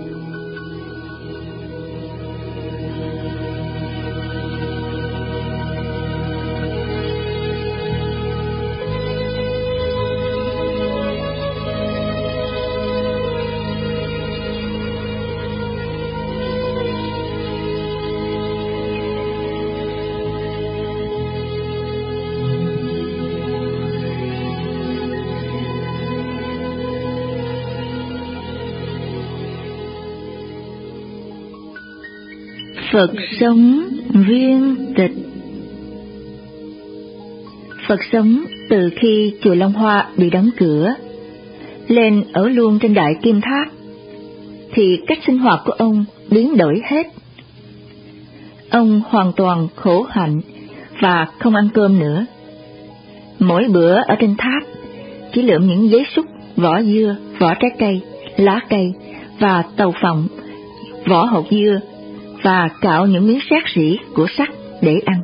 Phật sống viên tịch. Phật sống từ khi chùa Long Hoa bị đóng cửa, lên ở luôn trên Đại Kim Tháp, thì cách sinh hoạt của ông biến đổi hết. Ông hoàn toàn khổ hạnh và không ăn cơm nữa. Mỗi bữa ở trên tháp chỉ lượm những giấy xúc, vỏ dưa, vỏ trái cây, lá cây và tàu phộng, vỏ hột dưa, và cạo những miếng sát rỉ của sắt để ăn.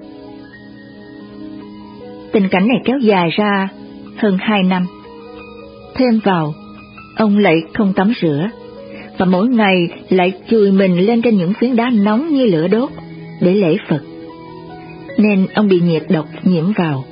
Tình cảnh này kéo dài ra hơn hai năm. Thêm vào, ông lại không tắm rửa, và mỗi ngày lại chùi mình lên trên những phiến đá nóng như lửa đốt để lễ Phật, nên ông bị nhiệt độc nhiễm vào.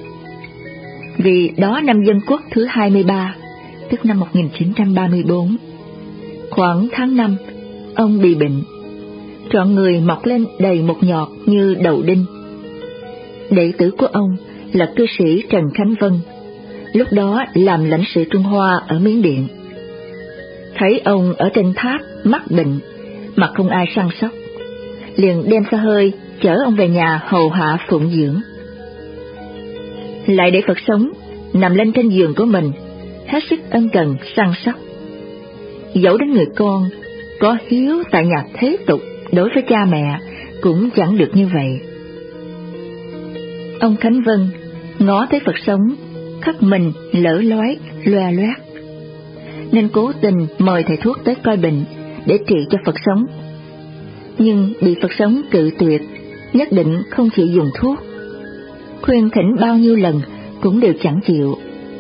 Vì đó năm Dân Quốc thứ hai mươi ba, tức năm một nghìn chín trăm ba mươi tư, khoảng tháng năm, ông bị bệnh. Trọn người mọc lên đầy một nhọt như đầu đinh. Đệ tử của ông là cư sĩ Trần Khánh Vân, lúc đó làm lãnh sự Trung Hoa ở Miến Điện. Thấy ông ở trên tháp mắc bệnh mà không ai săn sóc, liền đem xe hơi chở ông về nhà hầu hạ phụng dưỡng. Lại để Phật sống nằm lên trên giường của mình, hết sức ân cần săn sóc. Dẫu đến người con có hiếu tại nhà thế tục đối với cha mẹ cũng chẳng được như vậy. Ông Khánh Vân ngó thấy Phật sống khắc mình lỡ lói loe loét, nên cố tình mời thầy thuốc tới coi bệnh để trị cho Phật sống. Nhưng bị Phật sống cự tuyệt, nhất định không chịu dùng thuốc. Khuyên thỉnh bao nhiêu lần cũng đều chẳng chịu.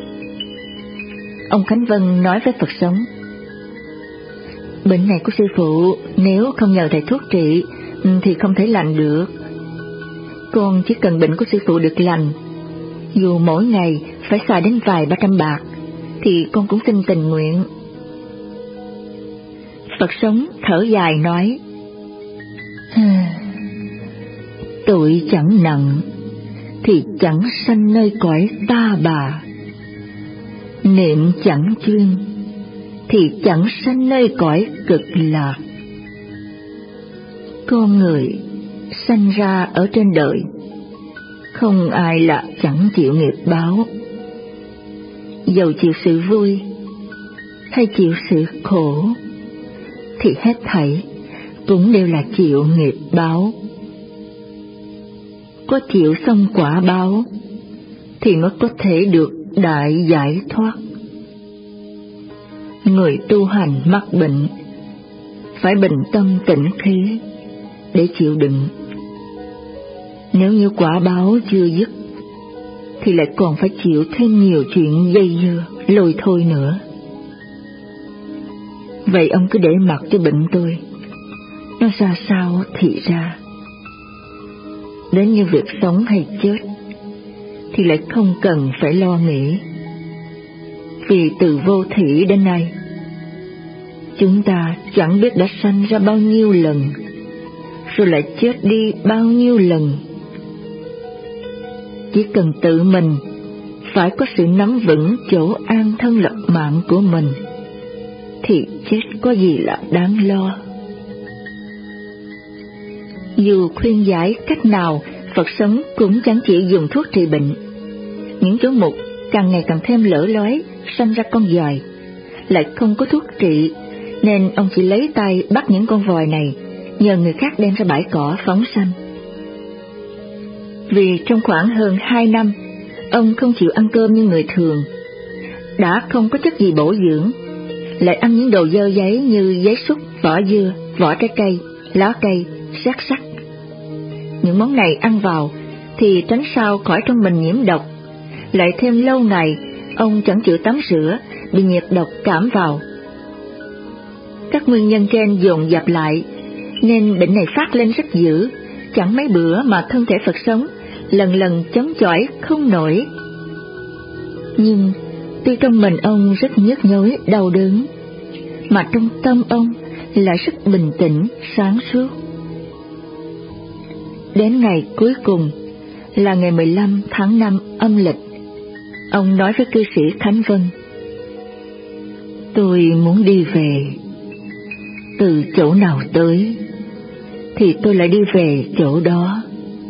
Ông Khánh Vân nói với Phật sống: bệnh này của sư phụ nếu không nhờ thầy thuốc trị thì không thể lành được. Con chỉ cần bệnh của sư phụ được lành, dù mỗi ngày phải xài đến vài ba trăm bạc, thì con cũng xin tình nguyện. Phật sống thở dài nói: tội chẳng nặng thì chẳng sanh nơi cõi ta bà, niệm chẳng chuyên thì chẳng sanh nơi cõi cực lạc. Con người sanh ra ở trên đời, không ai là chẳng chịu nghiệp báo. Dầu chịu sự vui hay chịu sự khổ, thì hết thảy cũng đều là chịu nghiệp báo. Có chịu xong quả báo thì mới có thể được đại giải thoát. Người tu hành mắc bệnh phải bình tâm tĩnh khí để chịu đựng. Nếu như quả báo chưa dứt thì lại còn phải chịu thêm nhiều chuyện dây dưa lôi thôi nữa. Vậy ông cứ để mặc cho bệnh tôi, nó ra sao thì ra. Đến như việc sống hay chết thì lại không cần phải lo nghĩ. Vì từ vô thủy đến nay, chúng ta chẳng biết đã sanh ra bao nhiêu lần, rồi lại chết đi bao nhiêu lần. Chỉ cần tự mình phải có sự nắm vững chỗ an thân lập mạng của mình, thì chết có gì là đáng lo. Dù khuyên giải cách nào, Phật sống cũng chẳng chỉ dùng thuốc trị bệnh. Những chú mục càng ngày càng thêm lỡ lói, sanh ra con giòi, lại không có thuốc trị, nên ông chỉ lấy tay bắt những con vòi này, nhờ người khác đem ra bãi cỏ phóng sanh. Vì trong khoảng hơn hai năm, ông không chịu ăn cơm như người thường, đã không có chất gì bổ dưỡng, lại ăn những đồ dơ giấy như giấy súp, vỏ dưa, vỏ trái cây, lá cây, xác sắt. Những món này ăn vào thì tránh sao khỏi trong mình nhiễm độc, lại thêm lâu ngày ông chẳng chịu tắm rửa, bị nhiệt độc cảm vào. Các nguyên nhân trên dồn dập lại, nên bệnh này phát lên rất dữ, chẳng mấy bữa mà thân thể Phật sống lần lần chống chọi không nổi. Nhưng tuy trong mình ông rất nhức nhối, đau đớn, mà trong tâm ông lại rất bình tĩnh, sáng suốt. Đến ngày cuối cùng là ngày mười lăm tháng năm âm lịch, ông nói với cư sĩ Khánh Vân: "Tôi muốn đi về, từ chỗ nào tới thì tôi lại đi về chỗ đó."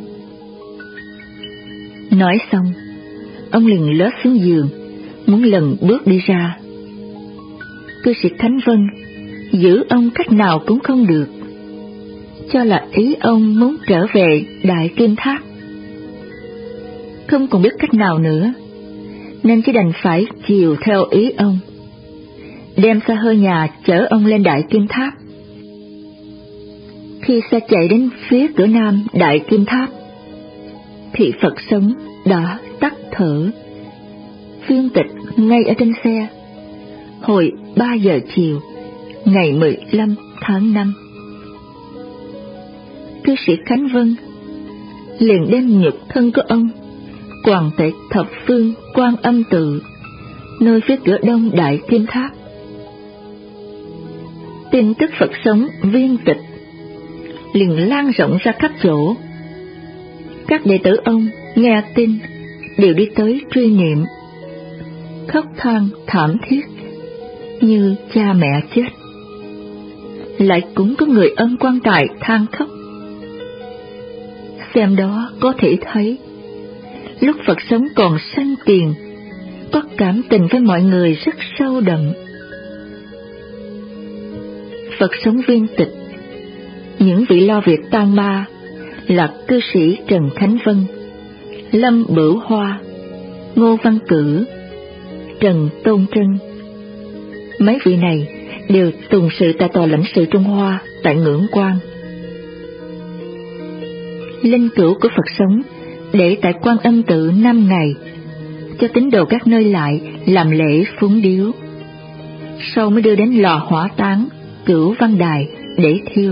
Nói xong, ông liền lết xuống giường, muốn lần bước đi ra. Cư sĩ Khánh Vân giữ ông cách nào cũng không được, cho là ý ông muốn trở về Đại Kim Tháp. Không còn biết cách nào nữa, nên chỉ đành phải chiều theo ý ông, đem xe hơi nhà chở ông lên Đại Kim Tháp. Khi xe chạy đến phía cửa nam Đại Kim Tháp, thì Phật sống đã tắt thở, viên tịch ngay ở trên xe, hồi ba giờ chiều, ngày mười lăm tháng năm. Cư sĩ Khánh Vân liền đem nhục thân của ông quàng tại thập phương Quan Âm tự, nơi phía cửa đông Đại Kim Tháp. Tin tức Phật sống viên tịch liền lan rộng ra khắp chỗ. Các đệ tử ông nghe tin đều đi tới truy niệm, khóc than thảm thiết như cha mẹ chết. Lại cũng có người ôm quan tài than khóc. Xem đó có thể thấy, lúc Phật sống còn sanh tiền, có cảm tình với mọi người rất sâu đậm. Phật sống viên tịch, những vị lo việc tang ma là cư sĩ Trần Khánh Vân, Lâm Bửu Hoa, Ngô Văn Cử, Trần Tôn Trân. Mấy vị này đều tùng sự tại tòa lãnh sự Trung Hoa tại Ngưỡng Quan. Linh cữu của Phật sống để tại Quan Âm tự năm ngày, cho tín đồ các nơi lại làm lễ phúng điếu, sau mới đưa đến lò hỏa táng Cửu Văn Đài để thiêu.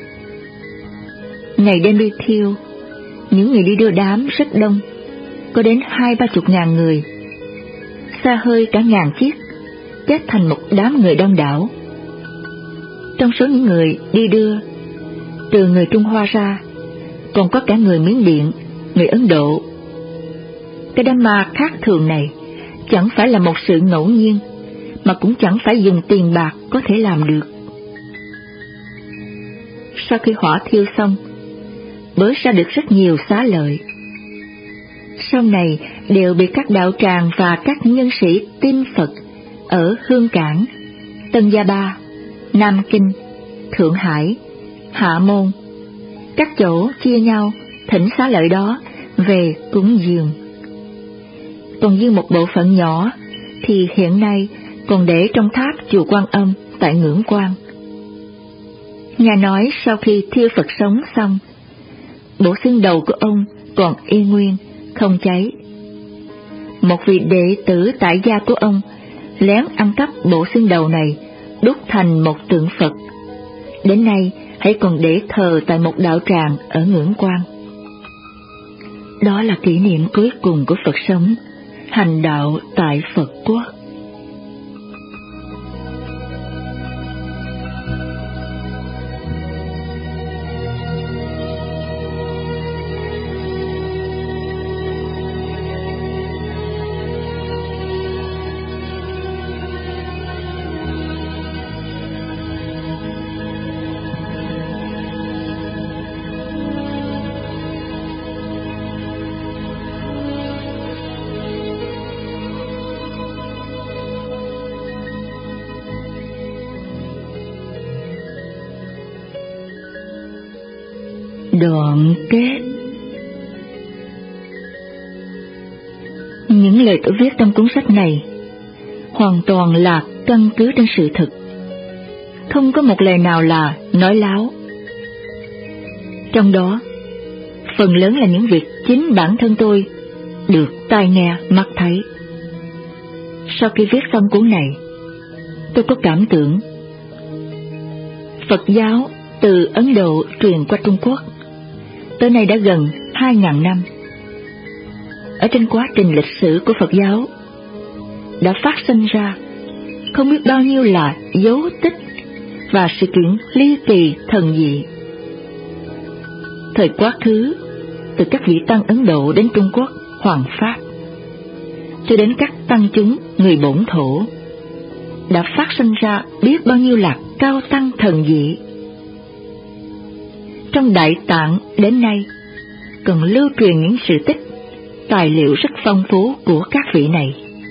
Ngày đêm đi thiêu, những người đi đưa đám rất đông, có đến hai ba chục ngàn người, xa hơi cả ngàn chiếc, kết thành một đám người đông đảo. Trong số những người đi đưa, trừ người Trung Hoa ra, còn có cả người Miến Điện, người Ấn Độ. Cái đám ma khác thường này chẳng phải là một sự ngẫu nhiên, mà cũng chẳng phải dùng tiền bạc có thể làm được. Sau khi hỏa thiêu xong, bới ra được rất nhiều xá lợi. Sau này đều bị các đạo tràng và các nhân sĩ tin Phật ở Hương Cảng, Tân Gia Ba, Nam Kinh, Thượng Hải, Hạ Môn, các chỗ chia nhau thỉnh xá lợi đó về cúng dường. Còn dư một bộ phận nhỏ thì hiện nay còn để trong tháp chùa Quan Âm tại Ngưỡng Quan. Nghe nói sau khi thiêu Phật sống xong, bộ xương đầu của ông còn y nguyên, không cháy. Một vị đệ tử tại gia của ông lén ăn cắp bộ xương đầu này, đúc thành một tượng Phật. Đến nay hãy còn để thờ tại một đạo tràng ở Ngưỡng Quan. Đó là kỷ niệm cuối cùng của Phật sống, hành đạo tại Phật quốc. Đoạn kết. Những lời tôi viết trong cuốn sách này hoàn toàn là căn cứ trên sự thực, không có một lời nào là nói láo. Trong đó, phần lớn là những việc chính bản thân tôi được tai nghe mắt thấy. Sau khi viết xong cuốn này, tôi có cảm tưởng Phật giáo từ Ấn Độ truyền qua Trung Quốc tới nay đã gần hai ngàn năm. Ở trên quá trình lịch sử của Phật giáo đã phát sinh ra không biết bao nhiêu là dấu tích và sự kiện ly kỳ thần dị. Thời quá khứ, từ các vị tăng Ấn Độ đến Trung Quốc Hoàng Pháp, cho đến các tăng chúng người bổn thổ, đã phát sinh ra biết bao nhiêu là cao tăng thần dị. Trong Đại Tạng đến nay còn lưu truyền những sự tích, tài liệu rất phong phú của các vị này.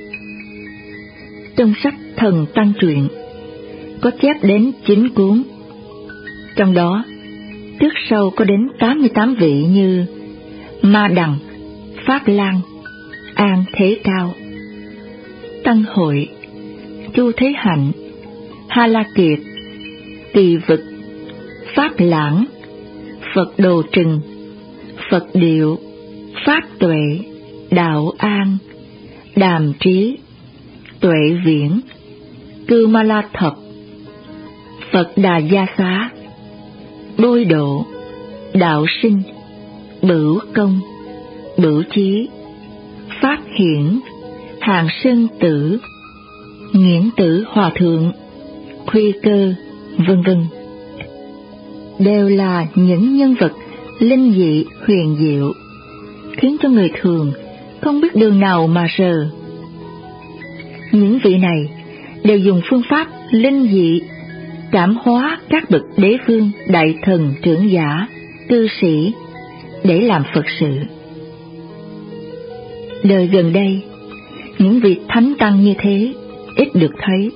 Trong sách Thần Tăng Truyện có chép đến chín cuốn, trong đó trước sau có đến tám mươi tám vị như Ma Đằng, Pháp Lan, An Thế Cao, Tăng Hội, Chu Thế Hạnh, Ha La Kiệt, Kỳ Vực, Pháp Lãng, Phật Đồ Trừng, Phật Điệu, Pháp Tuệ, Đạo An, Đàm Trí, Tuệ Viễn, Cư Ma La Thập, Phật Đà Gia Xá, Bôi Độ, Đạo Sinh, Bửu Công, Bửu Chí, Pháp Hiển, Hàng Sơn Tử, Nghiễn Tử Hòa Thượng, Khuy Cơ, vân vân, đều là những nhân vật linh dị huyền diệu, khiến cho người thường không biết đường nào mà rờ. Những vị này đều dùng phương pháp linh dị cảm hóa các bậc đế vương, đại thần, trưởng giả, cư sĩ để làm Phật sự. Đời gần đây, những vị thánh tăng như thế ít được thấy.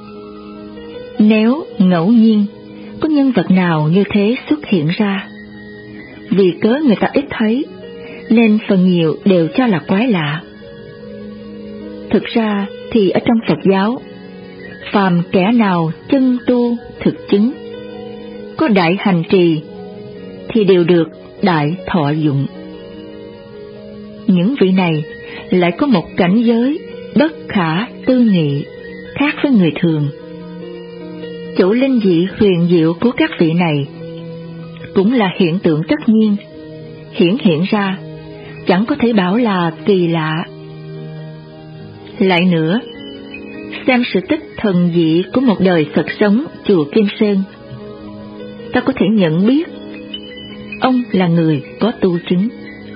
Nếu ngẫu nhiên có nhân vật nào như thế xuất hiện ra, vì cớ người ta ít thấy nên phần nhiều đều cho là quái lạ. Thực ra thì ở trong Phật giáo, phàm kẻ nào chân tu thực chứng, có đại hành trì thì đều được đại thọ dụng. Những vị này lại có một cảnh giới bất khả tư nghị khác với người thường. Chỗ linh dị huyền diệu của các vị này cũng là hiện tượng tất nhiên, hiển hiện ra chẳng có thể bảo là kỳ lạ. Lại nữa, xem sự tích thần dị của một đời Phật sống chùa Kim Sơn, ta có thể nhận biết ông là người có tu chứng.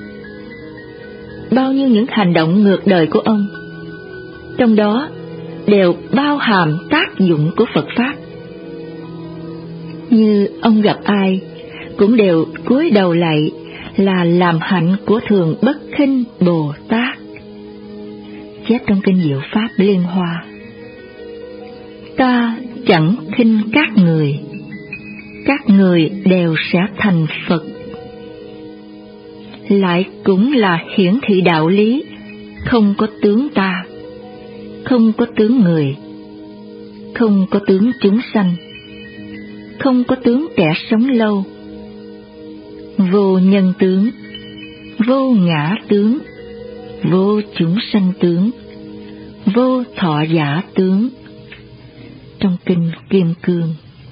Bao nhiêu những hành động ngược đời của ông, trong đó đều bao hàm tác dụng của Phật Pháp. Như ông gặp ai cũng đều cúi đầu lạy là làm hạnh của Thường Bất Khinh Bồ Tát, chép trong kinh Diệu Pháp Liên Hoa. Ta chẳng khinh các người, các người đều sẽ thành Phật. Lại cũng là hiển thị đạo lý, không có tướng ta, không có tướng người, không có tướng chúng sanh, không có tướng kẻ sống lâu, vô nhân tướng, vô ngã tướng, vô chúng sanh tướng, vô thọ giả tướng. Trong kinh Kim Cương.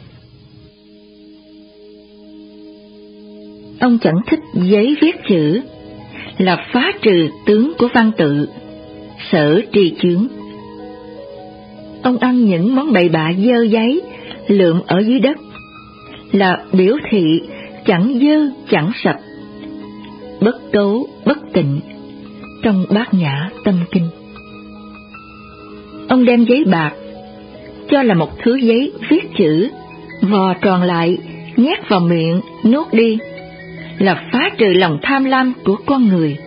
Ông chẳng thích giấy viết chữ, là phá trừ tướng của văn tự, sở trì chướng. Ông ăn những món bậy bạ dơ giấy lượm ở dưới đất, là biểu thị chẳng dơ chẳng sạch, bất cấu bất tịnh, trong Bát Nhã Tâm Kinh. Ông đem giấy bạc cho là một thứ giấy viết chữ, vò tròn lại, nhét vào miệng, nuốt đi, là phá trừ lòng tham lam của con người.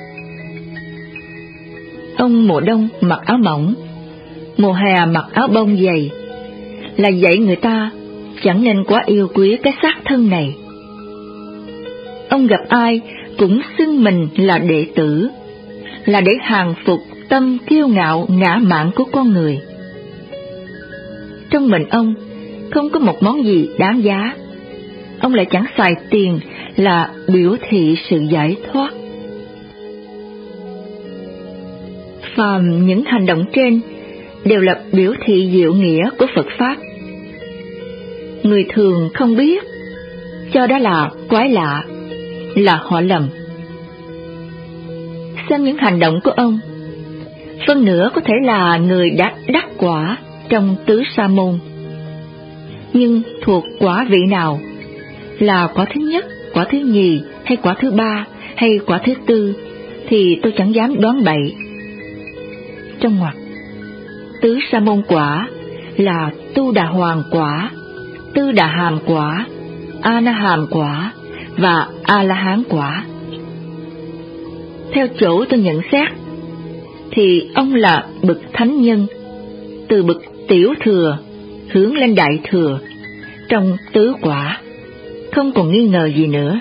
Ông mùa đông mặc áo mỏng, mùa hè mặc áo bông dày, là dạy người ta chẳng nên quá yêu quý cái xác thân này. ông gặp ai cũng xưng mình là đệ tử, là để hàng phục tâm kiêu ngạo ngã mạn của con người. Trong mình ông không có một món gì đáng giá, ông lại chẳng xài tiền là biểu thị sự giải thoát. Phàm những hành động trên đều là biểu thị diệu nghĩa của Phật Pháp. Người thường không biết, cho đó là quái lạ, là họ lầm. Xem những hành động của ông, phân nửa có thể là người đã đắc quả trong tứ sa môn. Nhưng thuộc quả vị nào, là quả thứ nhất, quả thứ nhì, hay quả thứ ba, hay quả thứ tư, thì tôi chẳng dám đoán bậy. Trong ngoặc, tứ sa môn quả là tu đà hoàng quả, tư đà hàm quả, a na hàm quả và a la hán quả. Theo chỗ tôi nhận xét, thì ông là bậc thánh nhân, từ bậc tiểu thừa hướng lên đại thừa trong tứ quả, không còn nghi ngờ gì nữa.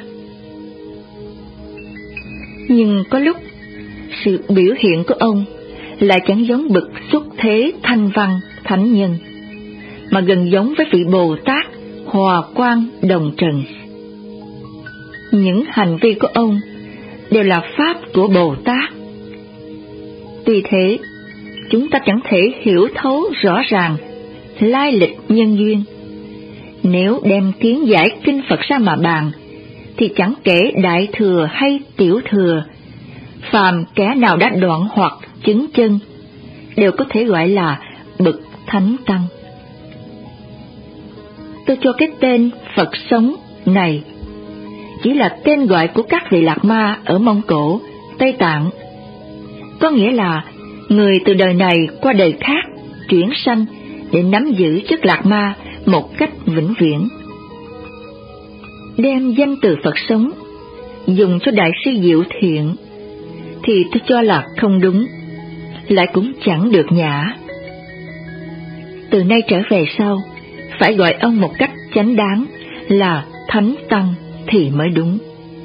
Nhưng có lúc sự biểu hiện của ông lại chẳng giống bậc xuất thế thanh văn thánh nhân, mà gần giống với vị Bồ Tát hòa quang đồng trần. Những hành vi của ông đều là pháp của Bồ Tát. Tuy thế, chúng ta chẳng thể hiểu thấu rõ ràng lai lịch nhân duyên. Nếu đem kiến giải kinh Phật ra mà bàn, thì chẳng kể đại thừa hay tiểu thừa, phàm kẻ nào đã đoạn hoặc chứng chân, đều có thể gọi là bậc thánh tăng. Tôi cho cái tên Phật sống này chỉ là tên gọi của các vị Lạc Ma ở Mông Cổ, Tây Tạng, có nghĩa là người từ đời này qua đời khác chuyển sanh để nắm giữ chất Lạc Ma một cách vĩnh viễn. Đem danh từ Phật sống dùng cho đại sư Diệu Thiện thì tôi cho là không đúng, lại cũng chẳng được nhã. Từ nay trở về sau, phải gọi ông một cách chánh đáng là Thánh Tăng thì mới đúng.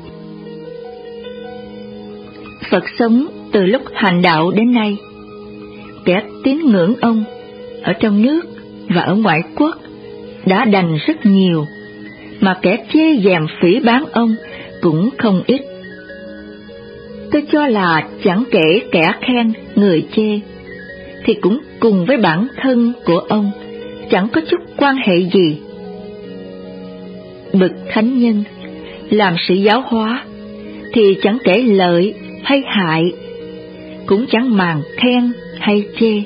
Phật sống từ lúc hành đạo đến nay, kẻ tín ngưỡng ông ở trong nước và ở ngoại quốc đã đành rất nhiều, mà kẻ chê dèm phỉ báng ông cũng không ít. Tôi cho là chẳng kể kẻ khen người chê, thì cũng cùng với bản thân của ông chẳng có chút quan hệ gì. Bậc thánh nhân làm sự giáo hóa thì chẳng kể lợi hay hại, cũng chẳng màng khen hay chê.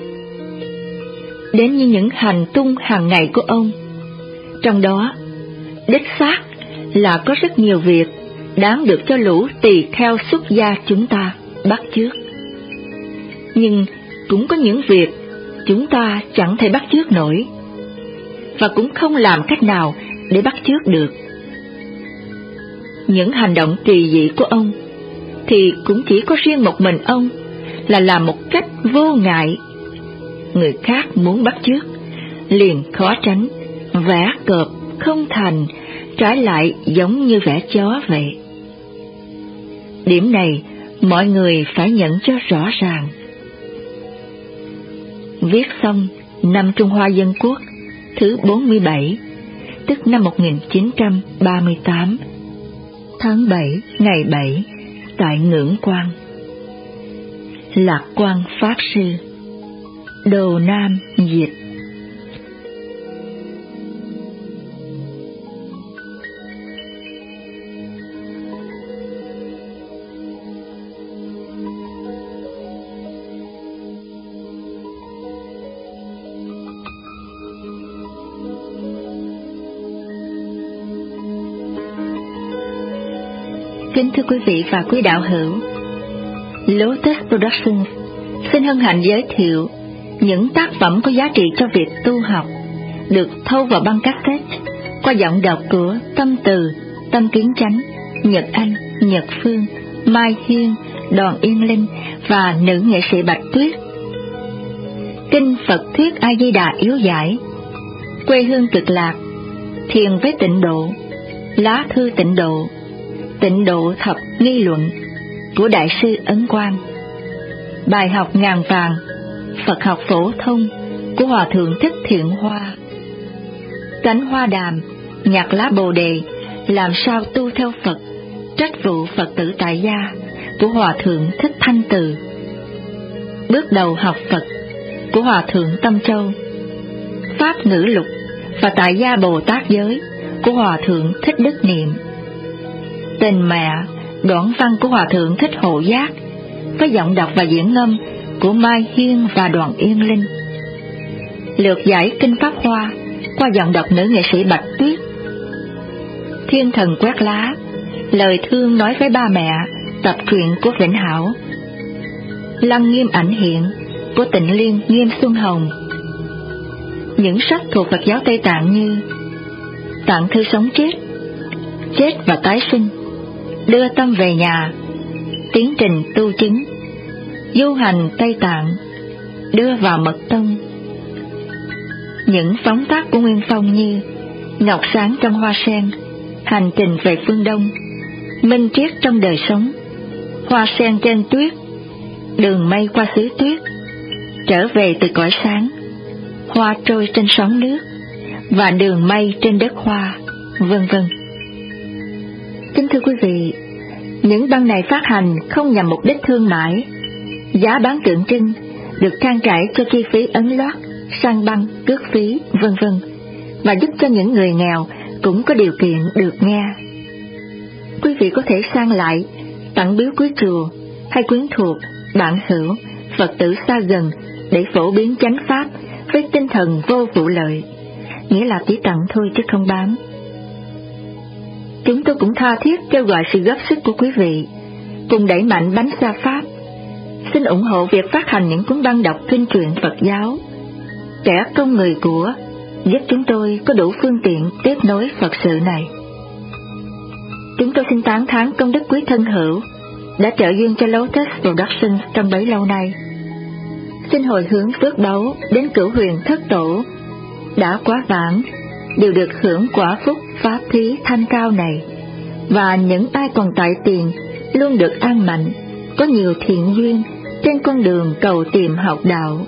Đến như những hành tung hàng ngày của ông, trong đó đích xác là có rất nhiều việc đáng được cho lũ tỳ kheo xuất gia chúng ta bắt chước. Nhưng cũng có những việc chúng ta chẳng thể bắt chước nổi, và cũng không làm cách nào để bắt chước được. Những hành động kỳ dị của ông thì cũng chỉ có riêng một mình ông là làm một cách vô ngại. Người khác muốn bắt chước liền khó tránh, vẽ cọp không thành, trái lại giống như vẽ chó vậy. Điểm này mọi người phải nhận cho rõ ràng. Viết xong năm Trung Hoa Dân Quốc thứ bốn mươi bảy, tức năm một nghìn chín trăm ba mươi tám, tháng bảy ngày bảy, tại Ngưỡng Quan. Lạc Quan Pháp Sư, Đồ Nam dịch. Kính thưa quý vị và quý đạo hữu, Lotus Productions xin hân hạnh giới thiệu những tác phẩm có giá trị cho việc tu học, được thâu vào băng cassette qua giọng đọc của Tâm Từ, Tâm Kiến Chánh, Nhật Anh, Nhật Phương, Mai Hiên, Đoàn Yên Linh và nữ nghệ sĩ Bạch Tuyết. Kinh Phật Thuyết A Di Đà yếu giải, Quê hương Cực Lạc, Thiền với Tịnh Độ, Lá thư Tịnh Độ, Tịnh Độ Thập Nghi Luận của Đại sư Ấn Quang, bài học ngàn vàng Phật học phổ thông của Hòa Thượng Thích Thiện Hoa, Cánh Hoa Đàm, Nhặt Lá Bồ Đề, làm sao tu theo Phật, trách vụ Phật tử tại gia của Hòa Thượng Thích Thanh Từ, bước đầu học Phật của Hòa Thượng Tâm Châu, Pháp Ngữ Lục và tại gia Bồ Tát Giới của Hòa Thượng Thích Đức Niệm, Tình Mẹ, đoạn văn của Hòa Thượng Thích Hộ Giác với giọng đọc và diễn ngâm của Mai Hiên và Đoàn Yên Linh, lược giải Kinh Pháp Hoa qua giọng đọc nữ nghệ sĩ Bạch Tuyết, Thiên Thần Quét Lá, lời thương nói với ba mẹ, tập truyện của Vĩnh Hảo, Lăng Nghiêm Ảnh Hiện của Tịnh Liên Nghiêm Xuân Hồng, những sách thuộc Phật giáo Tây Tạng như Tạng Thư Sống Chết, Chết và Tái Sinh, Đưa Tâm Về Nhà, Tiến Trình Tu Chứng, Du Hành Tây Tạng, Đưa Vào Mật Tông, những phóng tác của Nguyên Phong như Ngọc Sáng Trong Hoa Sen, Hành Trình Về Phương Đông, Minh Triết Trong Đời Sống, Hoa Sen Trên Tuyết, Đường Mây Qua Xứ Tuyết, Trở Về Từ Cõi Sáng, Hoa Trôi Trên Sóng Nước và Đường Mây Trên Đất Hoa, vân vân. Kính thưa quý vị, những băng này phát hành không nhằm mục đích thương mại, giá bán tượng trưng, được trang trải cho chi phí ấn loát, sang băng, cước phí, vân vân, và giúp cho những người nghèo cũng có điều kiện được nghe. Quý vị có thể sang lại, tặng biếu quý chùa hay quyến thuộc, bạn hữu, Phật tử xa gần để phổ biến chánh pháp với tinh thần vô vụ lợi, nghĩa là chỉ tặng thôi chứ không bán. Chúng tôi cũng tha thiết kêu gọi sự góp sức của quý vị, cùng đẩy mạnh bánh xa pháp. Xin ủng hộ việc phát hành những cuốn băng đọc kinh truyện Phật giáo, kẻ công người của, giúp chúng tôi có đủ phương tiện tiếp nối Phật sự này. Chúng tôi xin tán thán công đức quý thân hữu đã trợ duyên cho Lotus Productions trong bấy lâu nay. Xin hồi hướng phước báu đến cửu huyền thất tổ đã quá vãng, đều được hưởng quả phúc pháp thí thanh cao này, và những ai còn tại tiền luôn được an mạnh, có nhiều thiện duyên trên con đường cầu tìm học đạo.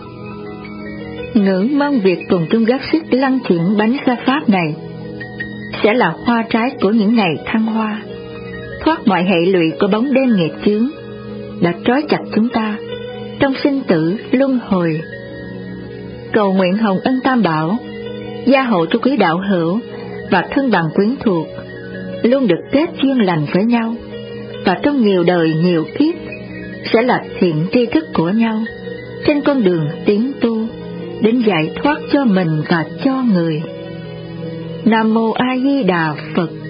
Ngưỡng mong việc cùng chung góp sức lăn chuyển bánh xa pháp này sẽ là hoa trái của những ngày thăng hoa, thoát mọi hệ lụy của bóng đêm nghiệp chướng đã trói chặt chúng ta trong sinh tử luân hồi. Cầu nguyện hồng ân Tam Bảo gia hộ cho quý đạo hữu và thân bằng quyến thuộc luôn được kết duyên lành với nhau, và trong nhiều đời nhiều kiếp sẽ là thiện tri thức của nhau trên con đường tiến tu đến giải thoát cho mình và cho người. Nam Mô A Di Đà Phật.